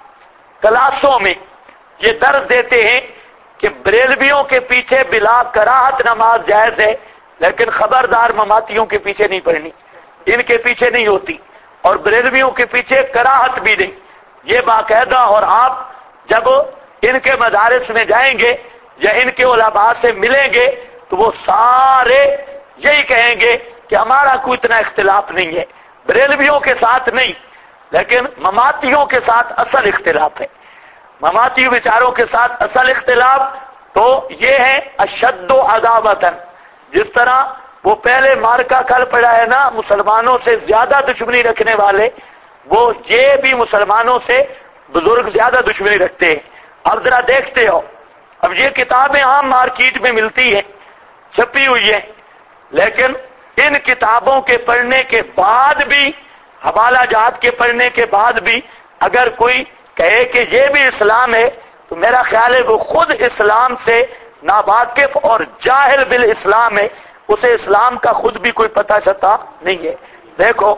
کلاسوں میں یہ درس دیتے ہیں کہ بریلویوں کے پیچھے بلا کراہت نماز جائز ہے، لیکن خبردار مماتیوں کے پیچھے نہیں پڑھنی، ان کے پیچھے نہیں ہوتی، اور بریلویوں کے پیچھے کراہت بھی نہیں، یہ باقاعدہ۔ اور آپ جب ان کے مدارس میں جائیں گے یا ان کے علماء سے ملیں گے تو وہ سارے یہی کہیں گے کہ ہمارا کوئی اتنا اختلاف نہیں ہے، بریلویوں کے ساتھ نہیں، لیکن مماتیوں کے ساتھ اصل اختلاف ہے، مماتی بیچاروں کے ساتھ اصل اختلاف تو یہ ہے اشد و عداوتن، جس طرح وہ پہلے مارکا کل پڑا ہے نا، مسلمانوں سے زیادہ دشمنی رکھنے والے، وہ یہ بھی مسلمانوں سے بزرگ زیادہ دشمنی رکھتے ہیں۔ اب ذرا دیکھتے ہو، اب یہ کتابیں عام مارکیٹ میں ملتی ہیں، چھپی ہوئی ہیں، لیکن ان کتابوں کے پڑھنے کے بعد بھی، حوالہ جات کے پڑھنے کے بعد بھی اگر کوئی کہے کہ یہ بھی اسلام ہے تو میرا خیال ہے وہ خود اسلام سے ناواقف اور جاہل بالاسلام ہے، اسے اسلام کا خود بھی کوئی پتہ چلتا نہیں ہے۔ دیکھو،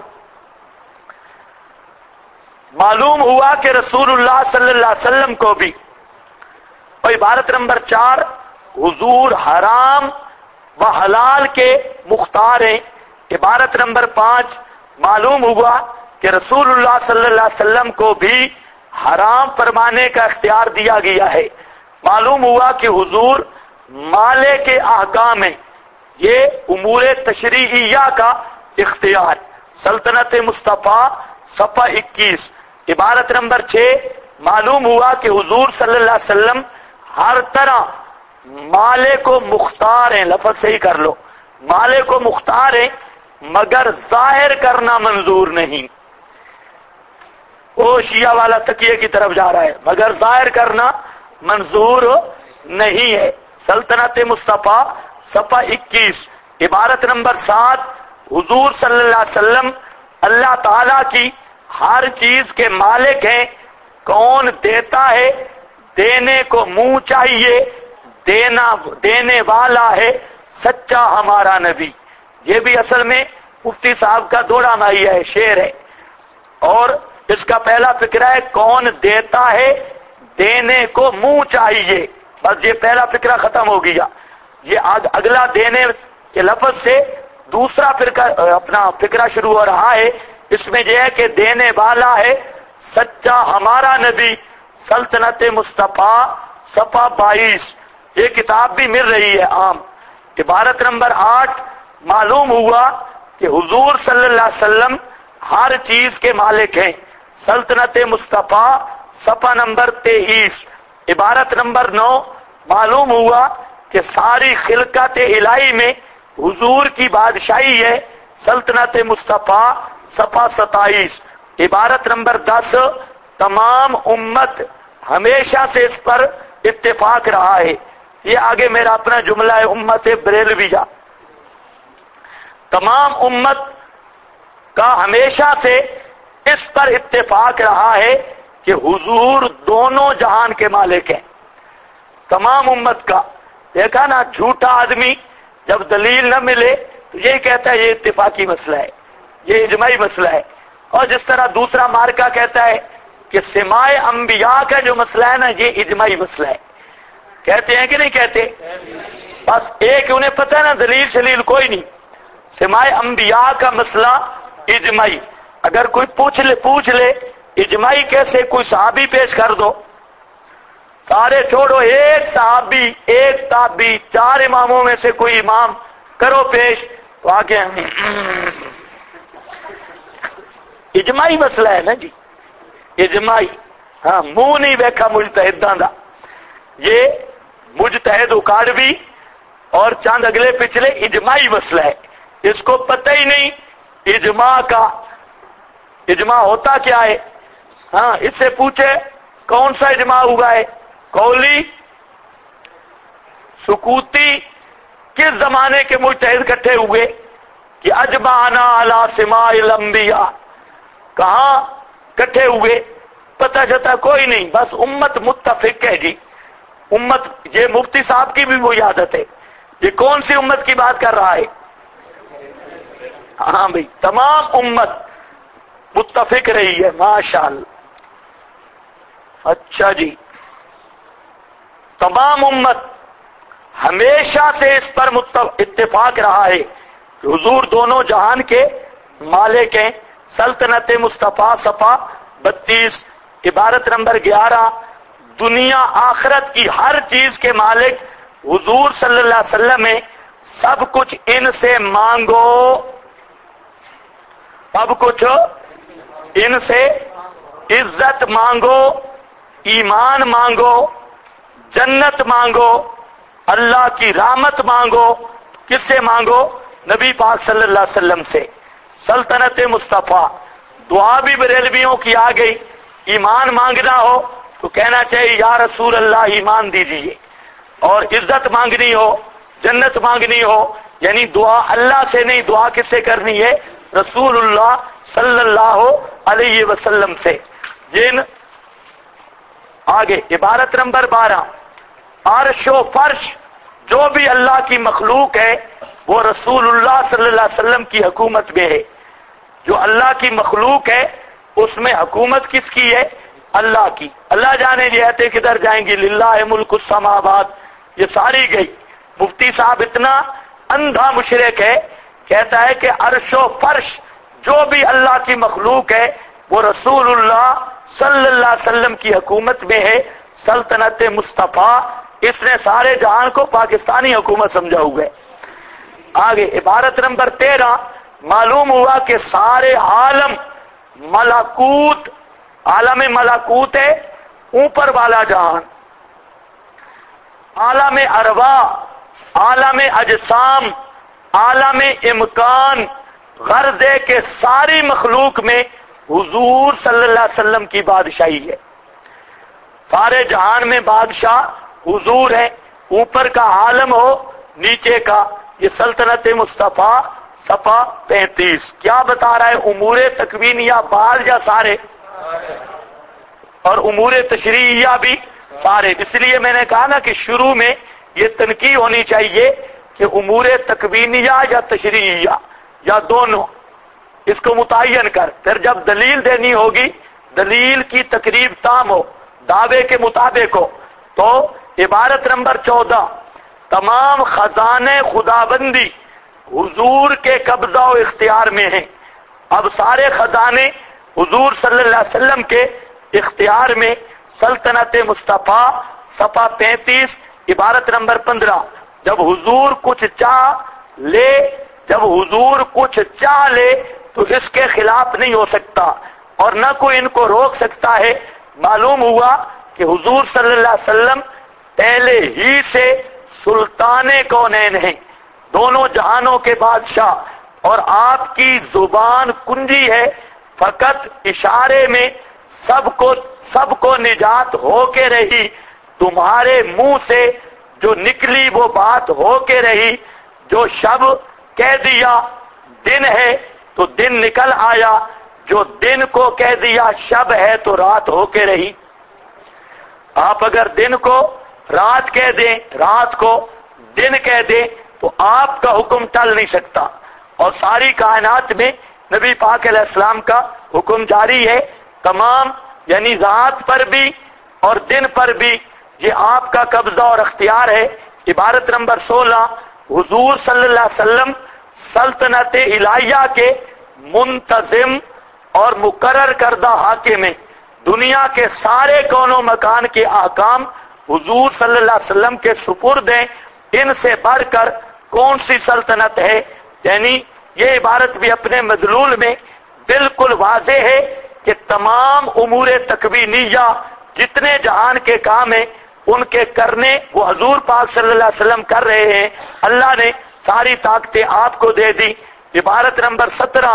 معلوم ہوا کہ رسول اللہ صلی اللہ علیہ وسلم کو بھی، اور عبارت نمبر 4 حضور حرام و حلال کے مختار ہیں، عبارت نمبر 5 معلوم ہوا کہ رسول اللہ صلی اللہ علیہ وسلم کو بھی حرام فرمانے کا اختیار دیا گیا ہے، معلوم ہوا کہ حضور مالے کے احکام ہیں، یہ امور تشریعیہ کا اختیار، سلطنت مصطفیٰ صفحہ 21 عبارت نمبر 6 معلوم ہوا کہ حضور صلی اللہ علیہ وسلم ہر طرح مالے کو مختار ہیں، لفظ صحیح کر لو، مالے کو مختار ہیں مگر ظاہر کرنا منظور نہیں۔ وہ شیعہ والا تکیے کی طرف جا رہا ہے، مگر ظاہر کرنا منظور نہیں ہے۔ سلطنت مصطفیٰ صفحہ 21 عبارت نمبر 7، حضور صلی اللہ علیہ وسلم اللہ تعالی کی ہر چیز کے مالک ہیں۔ کون دیتا ہے؟ دینے کو منہ چاہیے، دینے والا ہے سچا ہمارا نبی۔ یہ بھی اصل میں مفتی صاحب کا دوڑا ماہیا ہے، شعر ہے، اور اس کا پہلا فقرہ ہے کون دیتا ہے، دینے کو منہ چاہیے۔ بس یہ پہلا فقرہ ختم ہو گیا۔ یہ اگلا دینے کے لفظ سے دوسرا فقرہ شروع ہو رہا ہے۔ اس میں یہ ہے کہ دینے والا ہے سچا ہمارا نبی، سلطنت مصطفیٰ صفحہ 22۔ یہ کتاب بھی مل رہی ہے عام۔ عبارت نمبر 8، معلوم ہوا کہ حضور صلی اللہ علیہ وسلم ہر چیز کے مالک ہیں، سلطنت مصطفیٰ صفحہ نمبر 23۔ عبارت نمبر 9، معلوم ہوا کہ ساری خلقت الہی میں حضور کی بادشاہی ہے، سلطنت مصطفیٰ صفحہ 27۔ عبارت نمبر 10، تمام امت ہمیشہ سے اس پر اتفاق رہا ہے۔ یہ آگے میرا اپنا جملہ ہے امت بریلویہ۔ تمام امت کا ہمیشہ سے اس پر اتفاق رہا ہے کہ حضور دونوں جہان کے مالک ہیں، تمام امت کا۔ دیکھا نا، جھوٹا آدمی جب دلیل نہ ملے تو یہی کہتا ہے یہ اتفاقی مسئلہ ہے، یہ اجماعی مسئلہ ہے۔ اور جس طرح دوسرا مارکا کہتا ہے کہ سماع انبیاء کا جو مسئلہ ہے نا یہ اجماعی مسئلہ ہے، کہتے ہیں کہ نہیں کہتے؟ بس ایک انہیں پتہ ہے نا، دلیل شلیل کوئی نہیں، سماع انبیاء کا مسئلہ اجماعی۔ اگر کوئی پوچھ لے اجماعی کیسے، کوئی صحابی پیش کر دو، سارے چھوڑو، ایک صحابی، ایک تابعی، 4 اماموں میں سے کوئی امام کرو پیش، تو آگے اجماعی مسئلہ ہے نا جی، اجماعی۔ ہاں، منہ نہیں ویکھا مجتہداں دا، یہ مجتہد اکاڑوی اور چند اگلے پچھلے اجماعی مسئلہ ہے، اس کو پتہ ہی نہیں اجماع کا، اجماع ہوتا کیا ہے۔ ہاں، اس سے پوچھے کون سا اجماع ہوا ہے، قولی، سکوتی، کس زمانے کے مجتہد اکٹھے ہوئے کہ اجمعنا علی سماع الانبیاء، کہاں اکٹھے ہوئے، پتہ چلتا کوئی نہیں، بس امت متفق ہے جی۔ امت، یہ مفتی صاحب کی بھی وہی عادت ہے، یہ کون سی امت کی بات کر رہا ہے؟ ہاں بھائی، تمام امت متفق رہی ہے، ماشاءاللہ۔ اچھا جی، تمام امت ہمیشہ سے اس پر اتفاق رہا ہے کہ حضور دونوں جہان کے مالک ہیں، سلطنت مصطفیٰ صفحہ 32۔ عبارت نمبر 11، دنیا آخرت کی ہر چیز کے مالک حضور صلی اللہ علیہ وسلم ہے، سب کچھ ان سے مانگو، سب کچھ ان سے عزت مانگو، ایمان مانگو، جنت مانگو، اللہ کی رحمت مانگو۔ کس سے مانگو؟ نبی پاک صلی اللہ علیہ وسلم سے، سلطنت مصطفیٰ۔ دعا بھی بریلویوں کی آ گئی، ایمان مانگنا ہو تو کہنا چاہیے یا رسول اللہ ایمان دیجیے، اور عزت مانگنی ہو، جنت مانگنی ہو، یعنی دعا اللہ سے نہیں، دعا کس سے کرنی ہے؟ رسول اللہ صلی اللہ علیہ وسلم سے۔ جن آگے عبارت نمبر 12، عرش و فرش جو بھی اللہ کی مخلوق ہے وہ رسول اللہ صلی اللہ علیہ وسلم کی حکومت میں ہے۔ جو اللہ کی مخلوق ہے اس میں حکومت کس کی ہے؟ اللہ کی۔ اللہ جانے یہ آیتیں کدھر جائیں گی، للہ ملک السماوات، یہ ساری گئی۔ مفتی صاحب اتنا اندھا مشرک ہے، کہتا ہے کہ عرش و فرش جو بھی اللہ کی مخلوق ہے وہ رسول اللہ صلی اللہ علیہ وسلم کی حکومت میں ہے، سلطنت مصطفیٰ۔ اس نے سارے جہان کو پاکستانی حکومت سمجھا ہوا ہے۔ آگے عبارت نمبر 13، معلوم ہوا کہ سارے عالم ملکوت، عالم ملکوت ہے اوپر والا جہان، عالم ارواح، عالم اجسام، عالم امکان، غرض ہے کہ ساری مخلوق میں حضور صلی اللہ علیہ وسلم کی بادشاہی ہے۔ سارے جہان میں بادشاہ حضور ہیں، اوپر کا عالم ہو نیچے کا، یہ سلطنت مصطفیٰ صفحہ 35 کیا بتا رہا ہے؟ امور تکوینیہ بعض یا سارے؟ اور امور تشریعیہ بھی سارے۔ اس لیے میں نے کہا نا کہ شروع میں یہ تنقید ہونی چاہیے کہ امور تکوینیہ یا تشریعیہ یا دونوں، اس کو متعین کر، پھر جب دلیل دینی ہوگی دلیل کی تقریب تام ہو، دعوے کے مطابق ہو۔ تو عبارت نمبر 14، تمام خزانے خداوندی حضور کے قبضہ و اختیار میں ہیں۔ اب سارے خزانے حضور صلی اللہ علیہ وسلم کے اختیار میں۔ سلطنت مصطفیٰ صفحہ 35 عبارت نمبر 15، جب حضور کچھ چاہ لے تو اس کے خلاف نہیں ہو سکتا اور نہ کوئی ان کو روک سکتا ہے۔ معلوم ہوا کہ حضور صلی اللہ علیہ وسلم پہلے ہی سے سلطان کونین ہیں، دونوں جہانوں کے بادشاہ، اور آپ کی زبان کنجی ہے، فقط اشارے میں سب کو نجات ہو کے رہی، تمہارے منہ سے جو نکلی وہ بات ہو کے رہی، جو شب کہہ دیا دن ہے تو دن نکل آیا، جو دن کو کہہ دیا شب ہے تو رات ہو کے رہی۔ آپ اگر دن کو رات کہہ دیں، رات کو دن کہہ دیں تو آپ کا حکم ٹل نہیں سکتا، اور ساری کائنات میں نبی پاک علیہ السلام کا حکم جاری ہے، تمام یعنی رات پر بھی اور دن پر بھی یہ آپ کا قبضہ اور اختیار ہے۔ عبارت نمبر 16، حضور صلی اللہ علیہ وسلم سلطنت الہیہ کے منتظم اور مقرر کردہ حاکم ہیں، دنیا کے سارے کون و مکان کے احکام حضور صلی اللہ علیہ وسلم کے سپرد ہیں، ان سے بڑھ کر کون سی سلطنت ہے؟ یعنی یہ عبارت بھی اپنے مدلول میں بالکل واضح ہے کہ تمام امور تکوینیہ جتنے جہان کے کام ہیں ان کے کرنے وہ حضور پاک صلی اللہ علیہ وسلم کر رہے ہیں، اللہ نے ساری طاقتیں آپ کو دے دی۔ عبارت نمبر 17،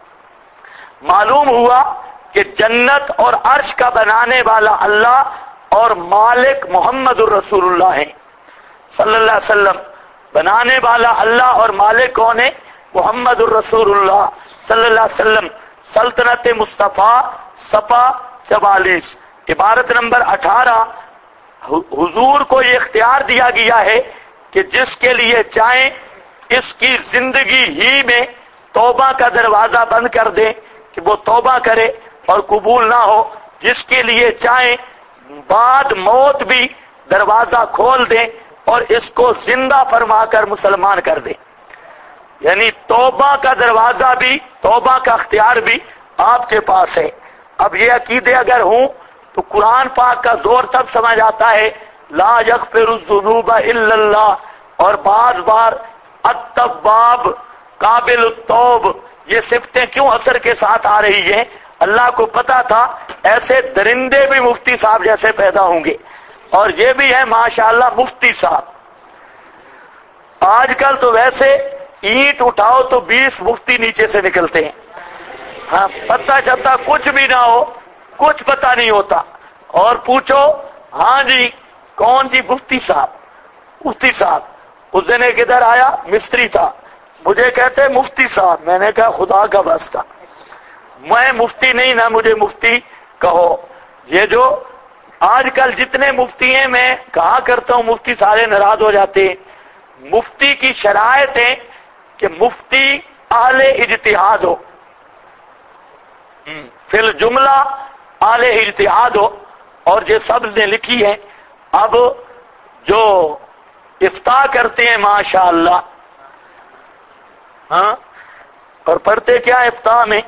معلوم ہوا کہ جنت اور عرش کا بنانے والا اللہ اور مالک محمد الرسول اللہ ہیں صلی اللہ علیہ وسلم۔ بنانے والا اللہ اور مالک کون ہے؟ محمد الرسول اللہ صلی اللہ علیہ وسلم۔ سلطنت مصطفیٰ صفحہ 44 عبارت نمبر 18، حضور کو یہ اختیار دیا گیا ہے کہ جس کے لیے چاہیں اس کی زندگی ہی میں توبہ کا دروازہ بند کر دیں کہ وہ توبہ کرے اور قبول نہ ہو، جس کے لیے چاہیں بعد موت بھی دروازہ کھول دیں اور اس کو زندہ فرما کر مسلمان کر دیں۔ یعنی توبہ کا دروازہ بھی، توبہ کا اختیار بھی آپ کے پاس ہے۔ اب یہ عقیدے اگر ہوں تو قرآن پاک کا زور تب سمجھ آتا ہے، لا یغفر الذنوب الا اللہ، اور بعض بار التواب قابل التوب، یہ صفتیں کیوں اثر کے ساتھ آ رہی ہیں؟ اللہ کو پتا تھا ایسے درندے بھی مفتی صاحب جیسے پیدا ہوں گے، اور یہ بھی ہے ماشاءاللہ مفتی صاحب۔ آج کل تو ویسے اینٹ اٹھاؤ تو 20 مفتی نیچے سے نکلتے ہیں، ہاں پتہ چلتا کچھ بھی نہ ہو، کچھ پتہ نہیں ہوتا، اور پوچھو ہاں جی کون جی؟ مفتی صاحب، مفتی صاحب۔ اس دن ایک ادھر آیا مستری تھا، مجھے کہتے مفتی صاحب، میں نے کہا خدا کا واسطہ میں مفتی نہیں، نہ مجھے مفتی کہو۔ یہ جو آج کل جتنے مفتی ہیں میں کہا کرتا ہوں مفتی سارے ناراض ہو جاتے ہیں۔ مفتی کی شرائط ہے کہ مفتی اہل اجتہاد ہو، فی الجملہ اہل اجتہاد ہو، اور یہ سب نے لکھی ہے۔ اب جو افتاء کرتے ہیں ماشاءاللہ، ہاں، اور پڑھتے کیا افتاء میں؟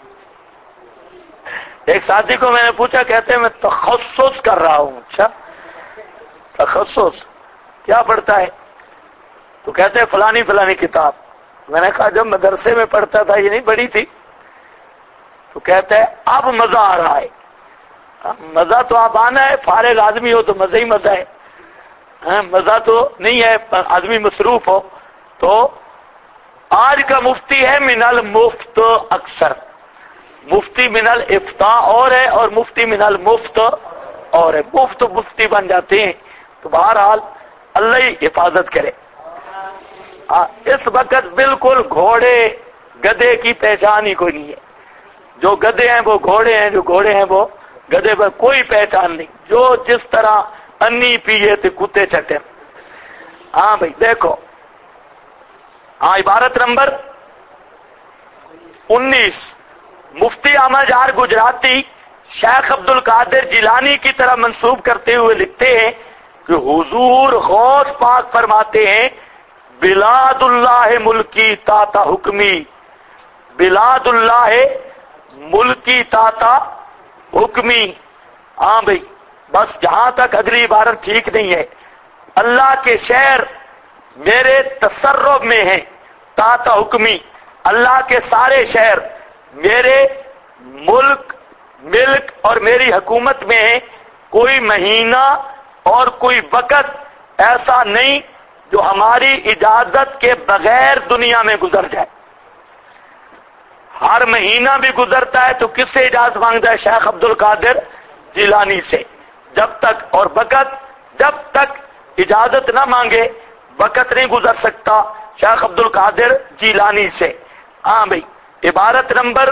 ایک ساتھی کو میں نے پوچھا، کہتے ہیں میں تخصص کر رہا ہوں۔ اچھا تخصص کیا پڑھتا ہے؟ تو کہتے ہیں فلانی فلانی کتاب۔ میں نے کہا جب مدرسے میں پڑھتا تھا یہ نہیں پڑھی تھی؟ تو کہتا ہے اب مزہ آ رہا ہے۔ مزہ تو آپ آنا ہے، فارغ آدمی ہو تو مزہ ہی مزہ ہے، مزہ تو نہیں ہے آدمی مصروف ہو۔ تو آج کا مفتی ہے من المفت، اکثر مفتی من الافتاء اور ہے، اور مفتی من المفت اور ہے، مفت مفتی بن جاتے ہیں. تو بہرحال اللہ ہی حفاظت کرے. اس وقت بالکل گھوڑے گدے کی پہچان ہی کوئی نہیں ہے. جو گدے ہیں وہ گھوڑے ہیں، جو گھوڑے ہیں وہ گدے پر کوئی پہچان نہیں. جو جس طرح انی پیے تھے کتے چٹے. ہاں بھائی دیکھو، عبارت نمبر 19. مفتی احمد یار گجراتی شیخ عبد القادر جیلانی کی طرح منسوب کرتے ہوئے لکھتے ہیں کہ حضور غوث پاک فرماتے ہیں بلاد اللہ ملکی تاتا حکمی، بلاد اللہ ملکی تاتا حکمی. ہاں بھائی بس جہاں تک اگلی عبارت ٹھیک نہیں ہے. اللہ کے شہر میرے تصرف میں ہیں، تاتا حکمی، اللہ کے سارے شہر میرے ملک اور میری حکومت میں ہیں. کوئی مہینہ اور کوئی وقت ایسا نہیں جو ہماری اجازت کے بغیر دنیا میں گزر جائے. ہر مہینہ بھی گزرتا ہے تو کس سے اجازت مانگتا ہے؟ شیخ عبد القادر جیلانی سے. جب تک اور وقت جب تک اجازت نہ مانگے وقت نہیں گزر سکتا شیخ عبد القادر جیلانی سے. ہاں بھائی عبارت نمبر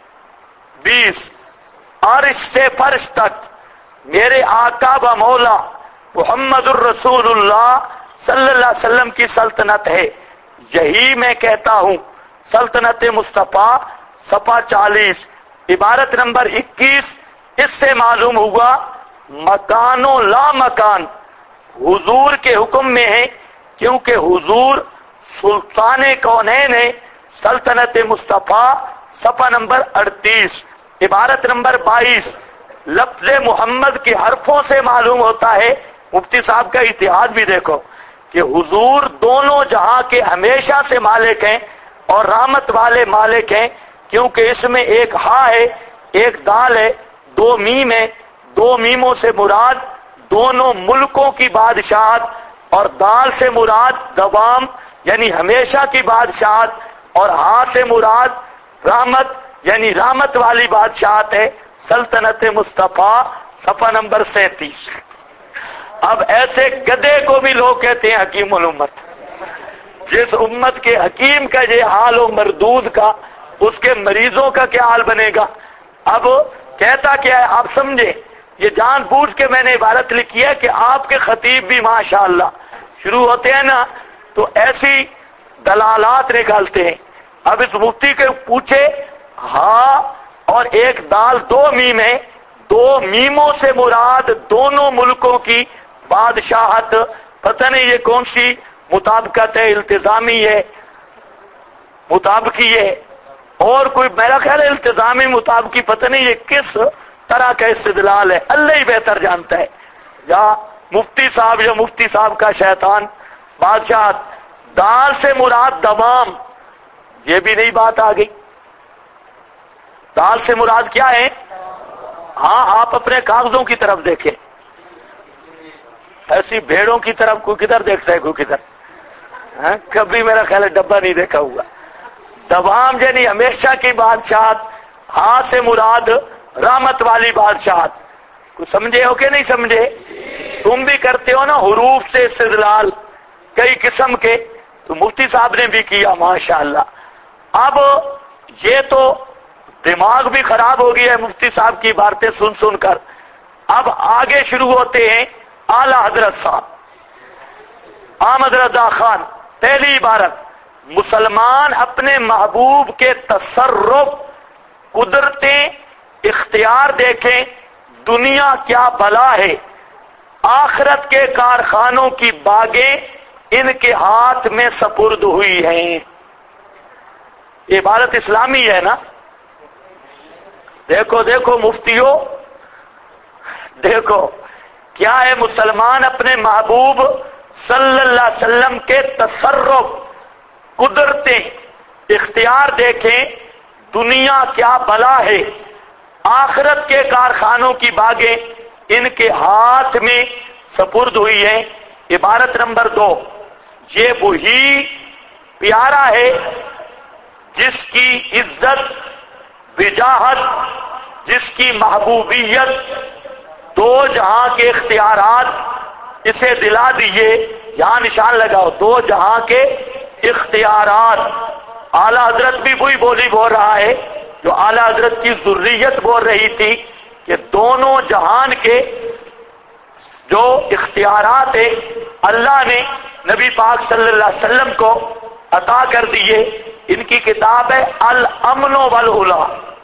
20. عرش سے فرش تک میرے آقا و مولا محمد الرسول اللہ صلی اللہ علیہ وسلم کی سلطنت ہے. یہی میں کہتا ہوں سلطنت مصطفیٰ صفحہ 40. عبارت نمبر 21. اس سے معلوم ہوا مکان و لا مکان حضور کے حکم میں ہے، کیونکہ حضور سلطان کونین ہے. سلطنت مصطفیٰ صفحہ نمبر 38. عبارت نمبر 22. لفظ محمد کے حرفوں سے معلوم ہوتا ہے، مفتی صاحب کا اتحاد بھی دیکھو، کہ حضور دونوں جہاں کے ہمیشہ سے مالک ہیں اور رحمت والے مالک ہیں، کیونکہ اس میں ایک ہا ہے ایک دال ہے، 2 میم ہے. 2 میموں سے مراد دونوں ملکوں کی بادشاہت، اور دال سے مراد دوام یعنی ہمیشہ کی بادشاہت، اور ہا سے مراد رحمت یعنی رحمت والی بادشاہت ہے. سلطنت مصطفیٰ صفحہ نمبر 37. اب ایسے گدے کو بھی لوگ کہتے ہیں حکیم الامت. جس امت کے حکیم کا یہ حال ہو مردود کا، اس کے مریضوں کا کیا حال بنے گا؟ اب کہتا کیا ہے آپ سمجھے. یہ جان بوجھ کے میں نے عبارت لکھی ہے کہ آپ کے خطیب بھی ماشاءاللہ شروع ہوتے ہیں نا تو ایسی دلالات نکالتے ہیں. اب اس مفتی کے پوچھے ہاں اور ایک دال 2 میم ہے، 2 میموں سے مراد دونوں ملکوں کی بادشاہت. پتہ نہیں یہ کون سی مطابقت ہے، التزامی ہے مطابقی ہے اور کوئی میرا خیال ہے التزامی مطابقی، پتہ نہیں یہ کس طرح کا استدلال ہے، اللہ ہی بہتر جانتا ہے. یا مفتی صاحب یا مفتی صاحب کا شیطان بادشاہت. دال سے مراد دوام، یہ بھی نئی بات آ گئی. دال سے مراد کیا ہے؟ ہاں آپ اپنے کاغذوں کی طرف دیکھیں، ایسی بھیڑوں کی طرف کوئی کدھر دیکھتا ہے کوئی کدھر. کبھی میرا خیال ہے ڈبہ نہیں دیکھا ہوا. دوام یعنی ہمیشہ کی بادشاہت، ہاں سے مراد رحمت والی بادشاہت. کچھ سمجھے ہو کہ نہیں سمجھے؟ تم بھی کرتے ہو نا حروف سے استدلال کئی قسم کے، تو مفتی صاحب نے بھی کیا ماشاءاللہ. اب یہ تو دماغ بھی خراب ہو گیا ہے مفتی صاحب کی باتیں سن سن کر. اب آگے شروع ہوتے ہیں اعلی حضرت صاحب احمد رضا خان. پہلی عبارت مسلمان اپنے محبوب کے تصرف قدرتیں اختیار دیکھیں، دنیا کیا بلا ہے، آخرت کے کارخانوں کی باغیں ان کے ہاتھ میں سپرد ہوئی ہیں. یہ عبارت اسلامی ہے نا؟ دیکھو دیکھو مفتیوں دیکھو کیا ہے. مسلمان اپنے محبوب صلی اللہ علیہ وسلم کے تصرف قدرتیں اختیار دیکھیں، دنیا کیا بلا ہے، آخرت کے کارخانوں کی باغیں ان کے ہاتھ میں سپرد ہوئی ہیں. عبارت نمبر 2. یہ وہی پیارا ہے جس کی عزت وجاہت، جس کی محبوبیت دو جہاں کے اختیارات اسے دلا دیے. یہاں نشان لگاؤ, دو جہاں کے اختیارات. اعلی حضرت بھی وہی بولی بول رہا ہے جو اعلی حضرت کی ذریت بول رہی تھی کہ دونوں جہان کے جو اختیارات ہیں اللہ نے نبی پاک صلی اللہ علیہ وسلم کو عطا کر دیے. ان کی کتاب ہے الامن والعلا.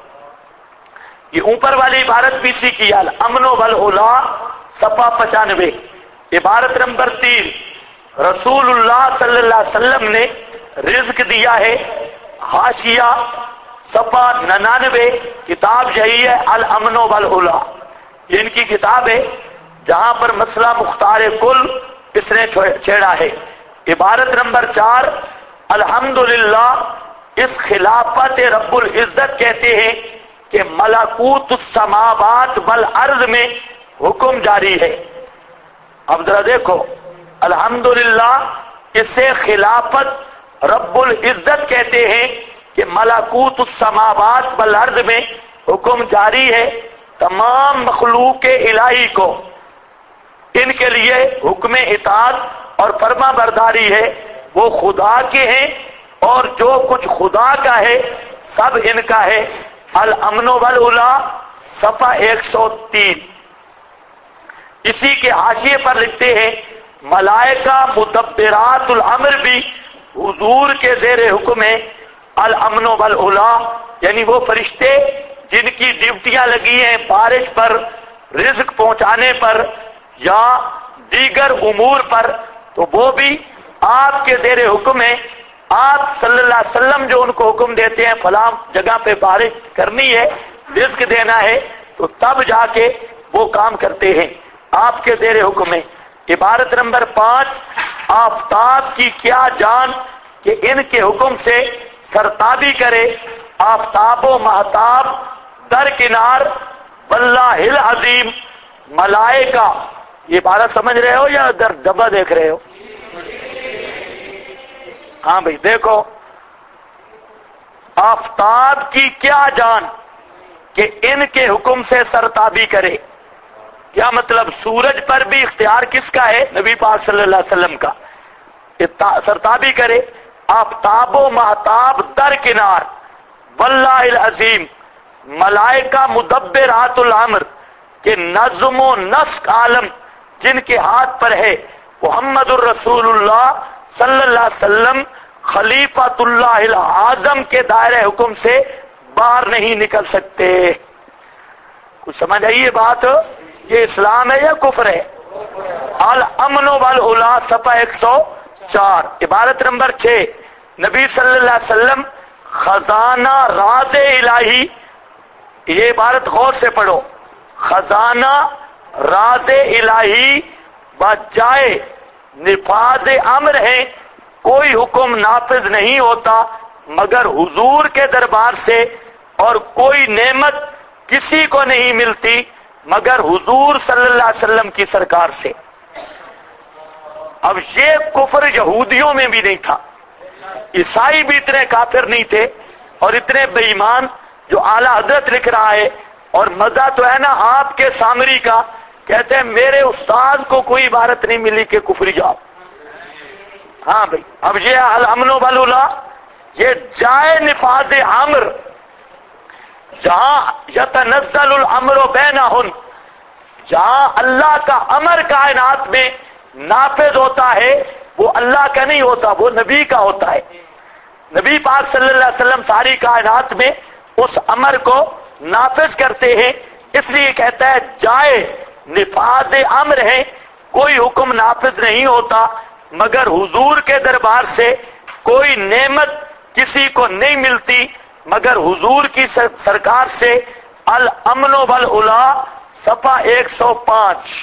یہ اوپر والی عبارت بھی سیکھی, الامن والعلا, صفحہ 95. عبارت نمبر 3, رسول اللہ صلی اللہ علیہ وسلم نے رزق دیا ہے. حاشیہ صفحہ 99, کتاب یہی ہے الامن والعلا. یہ ان کی کتاب ہے جہاں پر مسئلہ مختار کل اس نے چھیڑا ہے. عبارت نمبر 4, الحمدللہ, اس خلافت رب العزت کہتے ہیں کہ ملکوت السماوات والارض میں حکم جاری ہے. اب ذرا دیکھو, الحمدللہ اسے خلافت رب العزت کہتے ہیں کہ ملکوت السماوات والارض میں حکم جاری ہے. تمام مخلوق الہی کو ان کے لیے حکم اطاعت اور فرما برداری ہے. وہ خدا کے ہیں اور جو کچھ خدا کا ہے سب ان کا ہے. الامن والعلا, صفحہ 103. اسی کے حاشیے پر لکھتے ہیں ملائکہ مدبرات الامر بھی حضور کے زیر حکم ہے. الامن والعلا یعنی وہ فرشتے جن کی ڈیوٹیاں لگی ہیں بارش پر, رزق پہنچانے پر یا دیگر امور پر, تو وہ بھی آپ کے زیر حکم ہے. آپ صلی اللہ علیہ وسلم جو ان کو حکم دیتے ہیں فلاں جگہ پہ بارش کرنی ہے, رزق دینا ہے, تو تب جا کے وہ کام کرتے ہیں, آپ کے زیر حکم ہے. عبارت نمبر 5, آفتاب کی کیا جان کہ ان کے حکم سے سرتابی کرے. آفتاب و مہتاب درکنار واللہ العظیم. ملائکہ, یہ عبارت سمجھ رہے ہو یا ڈبہ دیکھ رہے ہو؟ ہاں بھائی دیکھو, آفتاب کی کیا جان کہ ان کے حکم سے سرتابی کرے. کیا مطلب؟ سورج پر بھی اختیار کس کا ہے؟ نبی پاک صلی اللہ علیہ وسلم کا. سرتابی کرے. آفتاب و مہتاب درکنار واللہ العظیم. ملائکہ مدبرات الامر کہ نظم و نسق عالم جن کے ہاتھ پر ہے. محمد الرسول اللہ صلی اللہ علیہ وسلم خلیفۃ اللہ الاعظم کے دائرہ حکم سے باہر نہیں نکل سکتے. کچھ سمجھ آئیے بات؟ یہ اسلام ہے یا کفر ہے؟ الامن والعلا, صفحہ 104. عبارت نمبر 6, نبی صلی اللہ علیہ وسلم خزانہ راز الہی. یہ عبارت غور سے پڑھو. خزانہ راز الہی بجائے نفاذ امر ہے. کوئی حکم نافذ نہیں ہوتا مگر حضور کے دربار سے, اور کوئی نعمت کسی کو نہیں ملتی مگر حضور صلی اللہ علیہ وسلم کی سرکار سے. اب یہ کفر یہودیوں میں بھی نہیں تھا, عیسائی بھی اتنے کافر نہیں تھے اور اتنے بے ایمان جو اعلی حضرت لکھ رہا ہے. اور مزہ تو ہے نا آپ کے سامری کا, کہتے ہیں میرے استاد کو کوئی عبارت نہیں ملی کہ کفری جاب. ہاں بھائی, اب یہ الامن والعلا, یہ جائے نفاذ امر, جہاں یتنزل الامر بینہم, جہاں اللہ کا امر کائنات میں نافذ ہوتا ہے وہ اللہ کا نہیں ہوتا, وہ نبی کا ہوتا ہے. نبی پاک صلی اللہ علیہ وسلم ساری کائنات میں اس امر کو نافذ کرتے ہیں. اس لیے کہتا ہے جائے نفاذ امر ہے, کوئی حکم نافذ نہیں ہوتا مگر حضور کے دربار سے. کوئی نعمت کسی کو نہیں ملتی مگر حضور کی سرکار سے. الامن والعلا, صفحہ 105.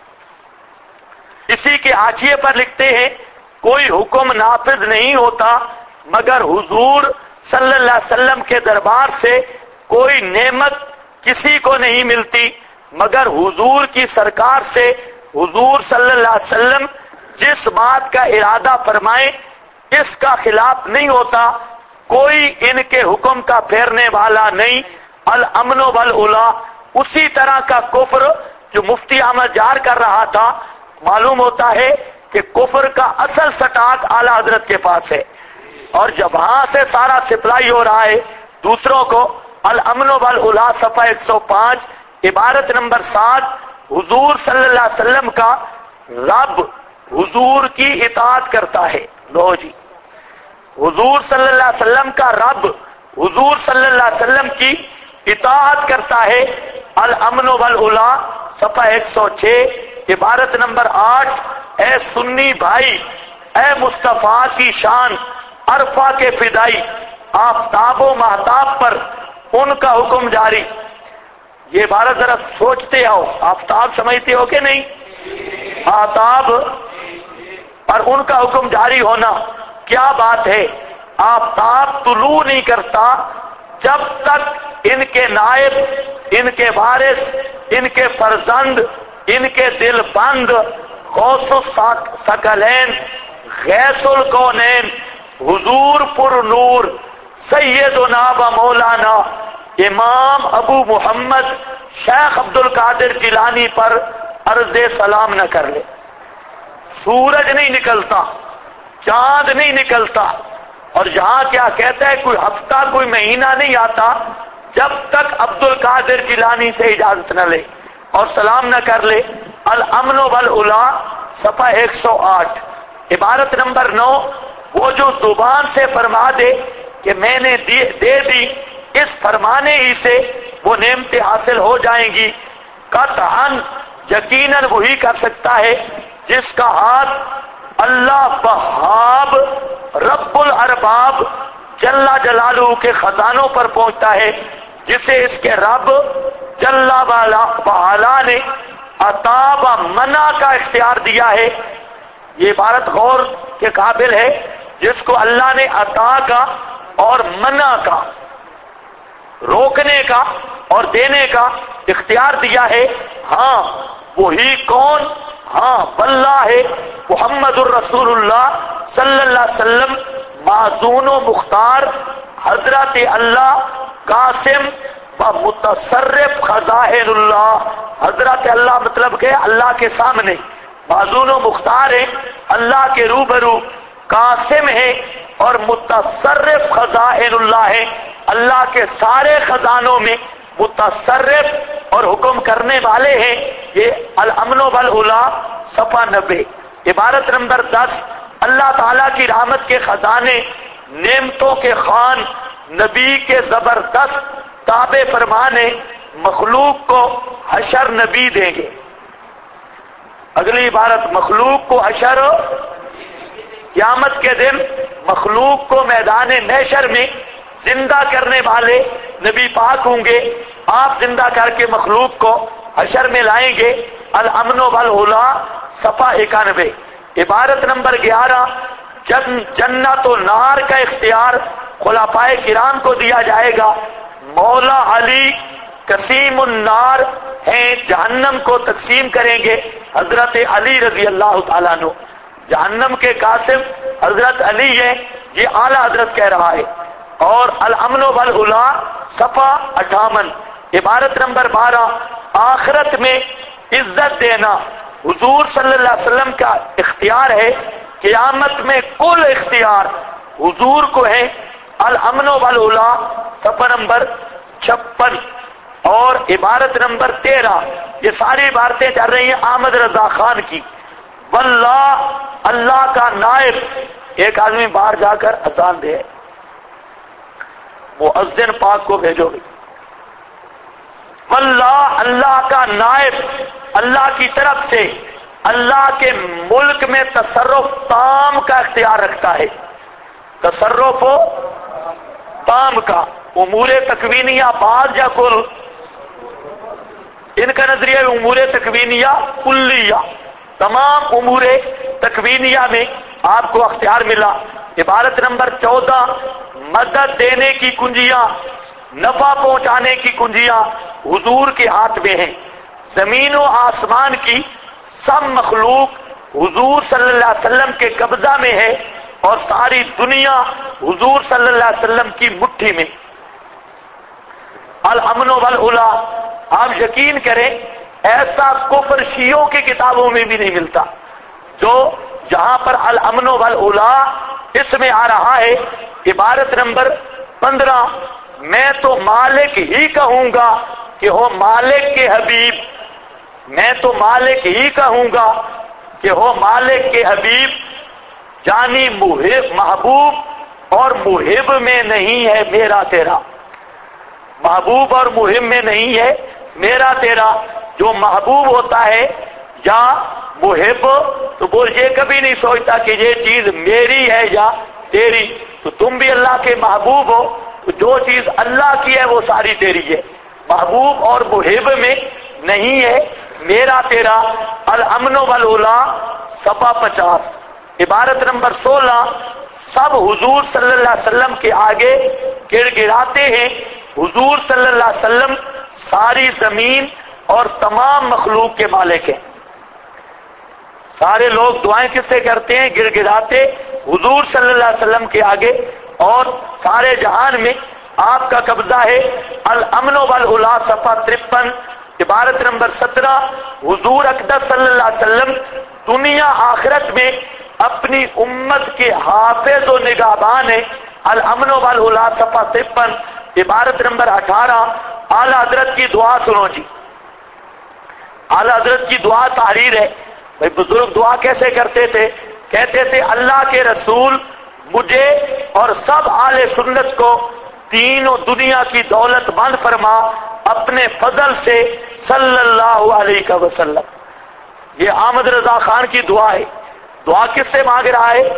اسی کے حاشیے پر لکھتے ہیں کوئی حکم نافذ نہیں ہوتا مگر حضور صلی اللہ علیہ وسلم کے دربار سے. کوئی نعمت کسی کو نہیں ملتی مگر حضور کی سرکار سے. حضور صلی اللہ علیہ وسلم جس بات کا ارادہ فرمائیں اس کا خلاف نہیں ہوتا, کوئی ان کے حکم کا پھیرنے والا نہیں. الامن والعلا, اسی طرح کا کفر جو مفتی احمد جار کر رہا تھا، معلوم ہوتا ہے کہ کفر کا اصل سٹاک اعلی حضرت کے پاس ہے، اور جب وہاں سے سارا سپلائی ہو رہا ہے دوسروں کو۔ الامن والعلا صفحہ 105 عبارت نمبر 7، حضور صلی اللہ علیہ وسلم کا رب حضور کی اطاعت کرتا ہے۔ لو جی، حضور صلی اللہ علیہ وسلم کا رب حضور صلی اللہ علیہ وسلم کی اطاعت کرتا ہے۔ الامن والعلا صفحہ 106 عبارت نمبر 8، اے سنی بھائی، اے مصطفیٰ کی شان عرفہ کے فدائی، آفتاب و مہتاب پر ان کا حکم جاری۔ یہ عبارت ذرا سوچتے ہو، آفتاب سمجھتے ہو کہ نہیں؟ آفتاب پر ان کا حکم جاری ہونا کیا بات ہے؟ آفتاب طلوع نہیں کرتا جب تک ان کے نائب، ان کے وارث، ان کے فرزند، ان کے دل بند غوث الثقلین، غیث الکونین، حضور پر نور سیدنا و مولانا امام ابو محمد شیخ عبد القادر جیلانی پر عرض سلام نہ کر لے۔ سورج نہیں نکلتا، چاند نہیں نکلتا، اور جہاں کیا کہتا ہے کوئی ہفتہ کوئی مہینہ نہیں آتا جب تک عبد القادر جیلانی سے اجازت نہ لے اور سلام نہ کر لے۔ الامن والعلا صفحہ 108 عبارت نمبر 9، وہ جو زبان سے فرما دے کہ میں نے دے دی، اس فرمانے ہی سے وہ نعمتیں حاصل ہو جائیں گی۔ قطعاً یقیناً وہی کر سکتا ہے جس کا ہاتھ اللہ وہاب رب الارباب جل جلالہ کے خزانوں پر پہنچتا ہے، جسے اس کے رب جل وعلا نے عطا و منع کا اختیار دیا ہے۔ یہ عبارت غور کے قابل ہے، جس کو اللہ نے عطا کا اور منع کا، روکنے کا اور دینے کا اختیار دیا ہے۔ ہاں وہی کون؟ ہاں واللہ ہے محمد الرسول اللہ صلی اللہ علیہ وسلم معزون و مختار حضرت اللہ قاسم و متصرف خزائن اللہ۔ حضرت اللہ مطلب کہ اللہ کے سامنے معزون و مختار ہے، اللہ کے روبرو قاسم ہے، اور متصرف خزائن اللہ ہے، اللہ کے سارے خزانوں میں متصرف اور حکم کرنے والے ہیں۔ یہ الامن والعلا صفحہ 90 عبارت نمبر 10، اللہ تعالیٰ کی رحمت کے خزانے، نعمتوں کے خان، نبی کے زبردست تابع فرمانے، مخلوق کو حشر نبی دیں گے۔ اگلی عبارت، مخلوق کو حشر، قیامت کے دن مخلوق کو میدان محشر میں زندہ کرنے والے نبی پاک ہوں گے، آپ زندہ کر کے مخلوق کو حشر میں لائیں گے۔ الامن والعلا صفحہ 91 عبارت نمبر 11، جنت و نار کا اختیار خلفائے کرام کو دیا جائے گا۔ مولا علی قسیم النار ہیں، جہنم کو تقسیم کریں گے۔ حضرت علی رضی اللہ تعالیٰ عنہ جہنم کے قاسم حضرت علی ہیں، یہ اعلیٰ حضرت کہہ رہا ہے۔ اور الامن والعلا صفحہ 58 عبارت نمبر 12، آخرت میں عزت دینا حضور صلی اللہ علیہ وسلم کا اختیار ہے، قیامت میں کل اختیار حضور کو ہے۔ الامن والعلا صفحہ نمبر 56 اور عبارت نمبر 13، یہ ساری عبارتیں چل رہی ہیں احمد رضا خان کی۔ واللہ اللہ کا نائب، ایک آدمی باہر جا کر اذان دے، مؤذن پاک کو بھیجو گے۔ واللہ اللہ کا نائب، اللہ کی طرف سے اللہ کے ملک میں تصرف تام کا اختیار رکھتا ہے، تصرف تام کا، امور تکوینیہ بعض یا کل، ان کا نظریہ امور تکوینیہ کلیہ، تمام امور تکوینیہ میں آپ کو اختیار ملا۔ عبارت نمبر 14، مدد دینے کی کنجیاں، نفع پہنچانے کی کنجیاں حضور کے ہاتھ میں ہیں۔ زمین و آسمان کی سب مخلوق حضور صلی اللہ علیہ وسلم کے قبضہ میں ہے، اور ساری دنیا حضور صلی اللہ علیہ وسلم کی مٹھی میں۔ الامن والعلا، آپ یقین کریں ایسا کفر شیعوں کی کتابوں میں بھی نہیں ملتا. جو یہاں پر الامن والاولا اس میں آ رہا ہے، عبارت نمبر 15، میں تو مالک ہی کہوں گا کہ ہو مالک کے حبیب، میں تو مالک ہی کہوں گا کہ ہو مالک کے حبیب، یعنی محبوب اور محب میں نہیں ہے میرا تیرا، محبوب اور محب میں نہیں ہے میرا تیرا. جو محبوب ہوتا ہے یا محب تو وہ یہ کبھی نہیں سوچتا کہ یہ چیز میری ہے یا تیری. تو تم بھی اللہ کے محبوب ہو تو جو چیز اللہ کی ہے وہ ساری تیری ہے. محبوب اور محب میں نہیں ہے میرا تیرا. الامن والاولا صفحہ 50، عبارت نمبر 16، سب حضور صلی اللہ علیہ وسلم کے آگے گڑ گڑاتے ہیں. حضور صلی اللہ علیہ وسلم ساری زمین اور تمام مخلوق کے مالک ہیں. سارے لوگ دعائیں کس سے کرتے ہیں؟ گڑ گڑاتے حضور صلی اللہ علیہ وسلم کے آگے، اور سارے جہان میں آپ کا قبضہ ہے. الامن والاولا صفحہ 53، عبارت نمبر 17، حضور اقدس صلی اللہ علیہ وسلم دنیا آخرت میں اپنی امت کے حافظ و نگہبان ہیں. الامن والاولا صفحہ 53، عبارت نمبر 18. اعلی حضرت کی دعا سنو جی، اعلی حضرت کی دعا تحریر ہے. بھائی بزرگ دعا کیسے کرتے تھے؟ کہتے تھے اللہ کے رسول مجھے اور سب اہل سنت کو دین و دنیا کی دولت مند فرما اپنے فضل سے صلی اللہ علیہ وسلم. یہ احمد رضا خان کی دعا ہے. دعا کس سے مانگ رہا ہے؟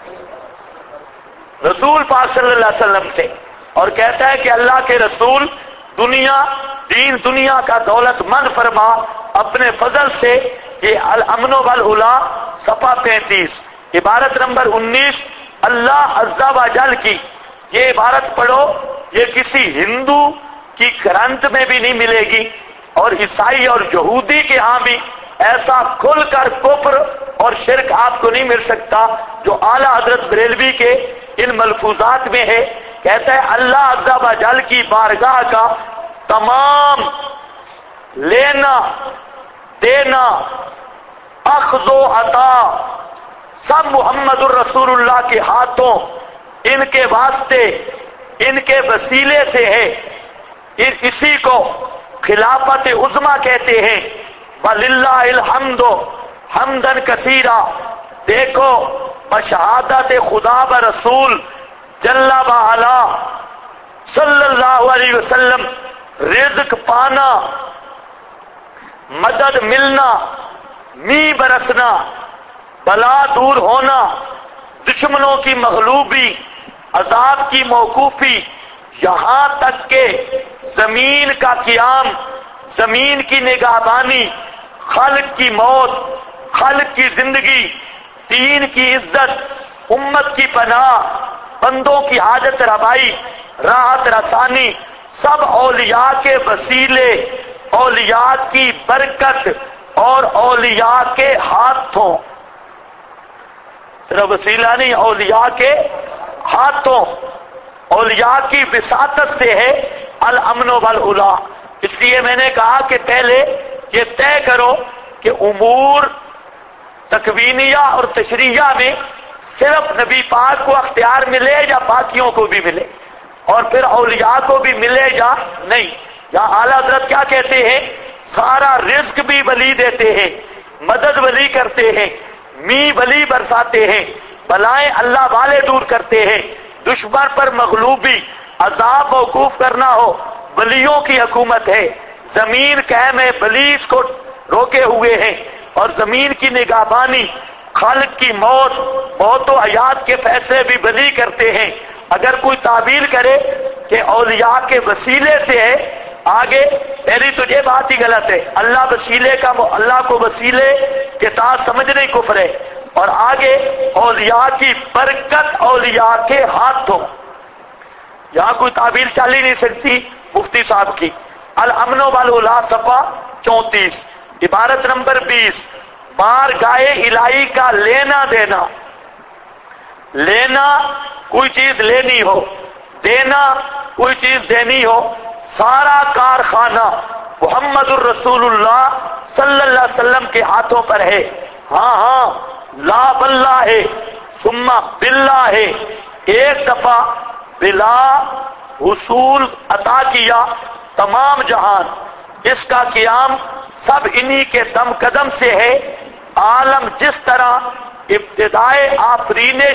رسول پاک صلی اللہ علیہ وسلم سے. اور کہتا ہے کہ اللہ کے رسول دین دنیا کا دولت مند فرما اپنے فضل سے. یہ الامن والاولا صفحہ 35، عبارت نمبر 19. اللہ عز و جل کی یہ عبارت پڑھو، یہ کسی ہندو کی گرنتھ میں بھی نہیں ملے گی، اور عیسائی اور یہودی کے ہاں بھی ایسا کھل کر کفر اور شرک آپ کو نہیں مل سکتا جو اعلیٰ حضرت بریلوی کے ان ملفوظات میں ہے. کہتا ہے اللہ عز و جل کی بارگاہ کا تمام لینا دینا اخذ و عطا سب محمد الرسول اللہ کے ہاتھوں، ان کے واسطے، ان کے وسیلے سے ہے. اسی کو خلافت عظما کہتے ہیں. وَلِلَّهِ الْحَمْدُ حَمْدًا كَثِيرًا. دیکھو بشہادت خدا و رسول جل وعلا صلی اللہ علیہ وسلم رزق پانا، مدد ملنا، می برسنا، بلا دور ہونا، دشمنوں کی مغلوبی، عذاب کی موقوفی، یہاں تک کہ زمین کا قیام، زمین کی نگہبانی، خلق کی موت، خلق کی زندگی، دین کی عزت، امت کی پناہ، بندوں کی حاجت روائی، راحت رسانی، سب اولیاء کے وسیلے، اولیاء کی برکت اور اولیاء کے ہاتھوں. صرف وسیلہ نہیں، اولیاء کے ہاتھوں، اولیاء کی وساطت سے ہے الامن والاولا. اس لیے میں نے کہا کہ پہلے یہ طے کرو کہ امور تکوینیہ اور تشریعہ میں صرف نبی پاک کو اختیار ملے یا باقیوں کو بھی ملے، اور پھر اولیاء کو بھی ملے یا نہیں. یا اعلیٰ حضرت کیا کہتے ہیں؟ سارا رزق بھی ولی دیتے ہیں، مدد ولی کرتے ہیں، می ولی برساتے ہیں، بلائیں اللہ والے دور کرتے ہیں، دشمن پر مغلوبی، عذاب موقوف کرنا ہو، ولیوں کی حکومت ہے. زمین قائم ہے، ولی اس کو روکے ہوئے ہیں، اور زمین کی نگہبانی، خالق کی موت و حیات کے فیصلے بھی ولی کرتے ہیں. اگر کوئی تعبیر کرے کہ اولیاء کے وسیلے سے ہے، آگے پہلی تو یہ بات ہی غلط ہے. اللہ کو وسیلے کے تحت سمجھنے ہی کفر ہے. اور آگے اولیاء کی برکت اولیاء کے ہاتھوں، یہاں کوئی تعبیر چل ہی نہیں سکتی مفتی صاحب کی. الامن والاولا صفحہ 34، عبارت نمبر 20، بارگاہ الہی کا لینا دینا. لینا کوئی چیز لینی ہو، دینا کوئی چیز دینی ہو، سارا کارخانہ محمد الرسول اللہ صلی اللہ علیہ وسلم کے ہاتھوں پر ہے. ہاں لا باللہ ہے ثم باللہ ہے. ایک دفعہ بلا حصول عطا کیا تمام جہان، اس کا قیام سب انہی کے دم قدم سے ہے. عالم جس طرح ابتدائے آفرینش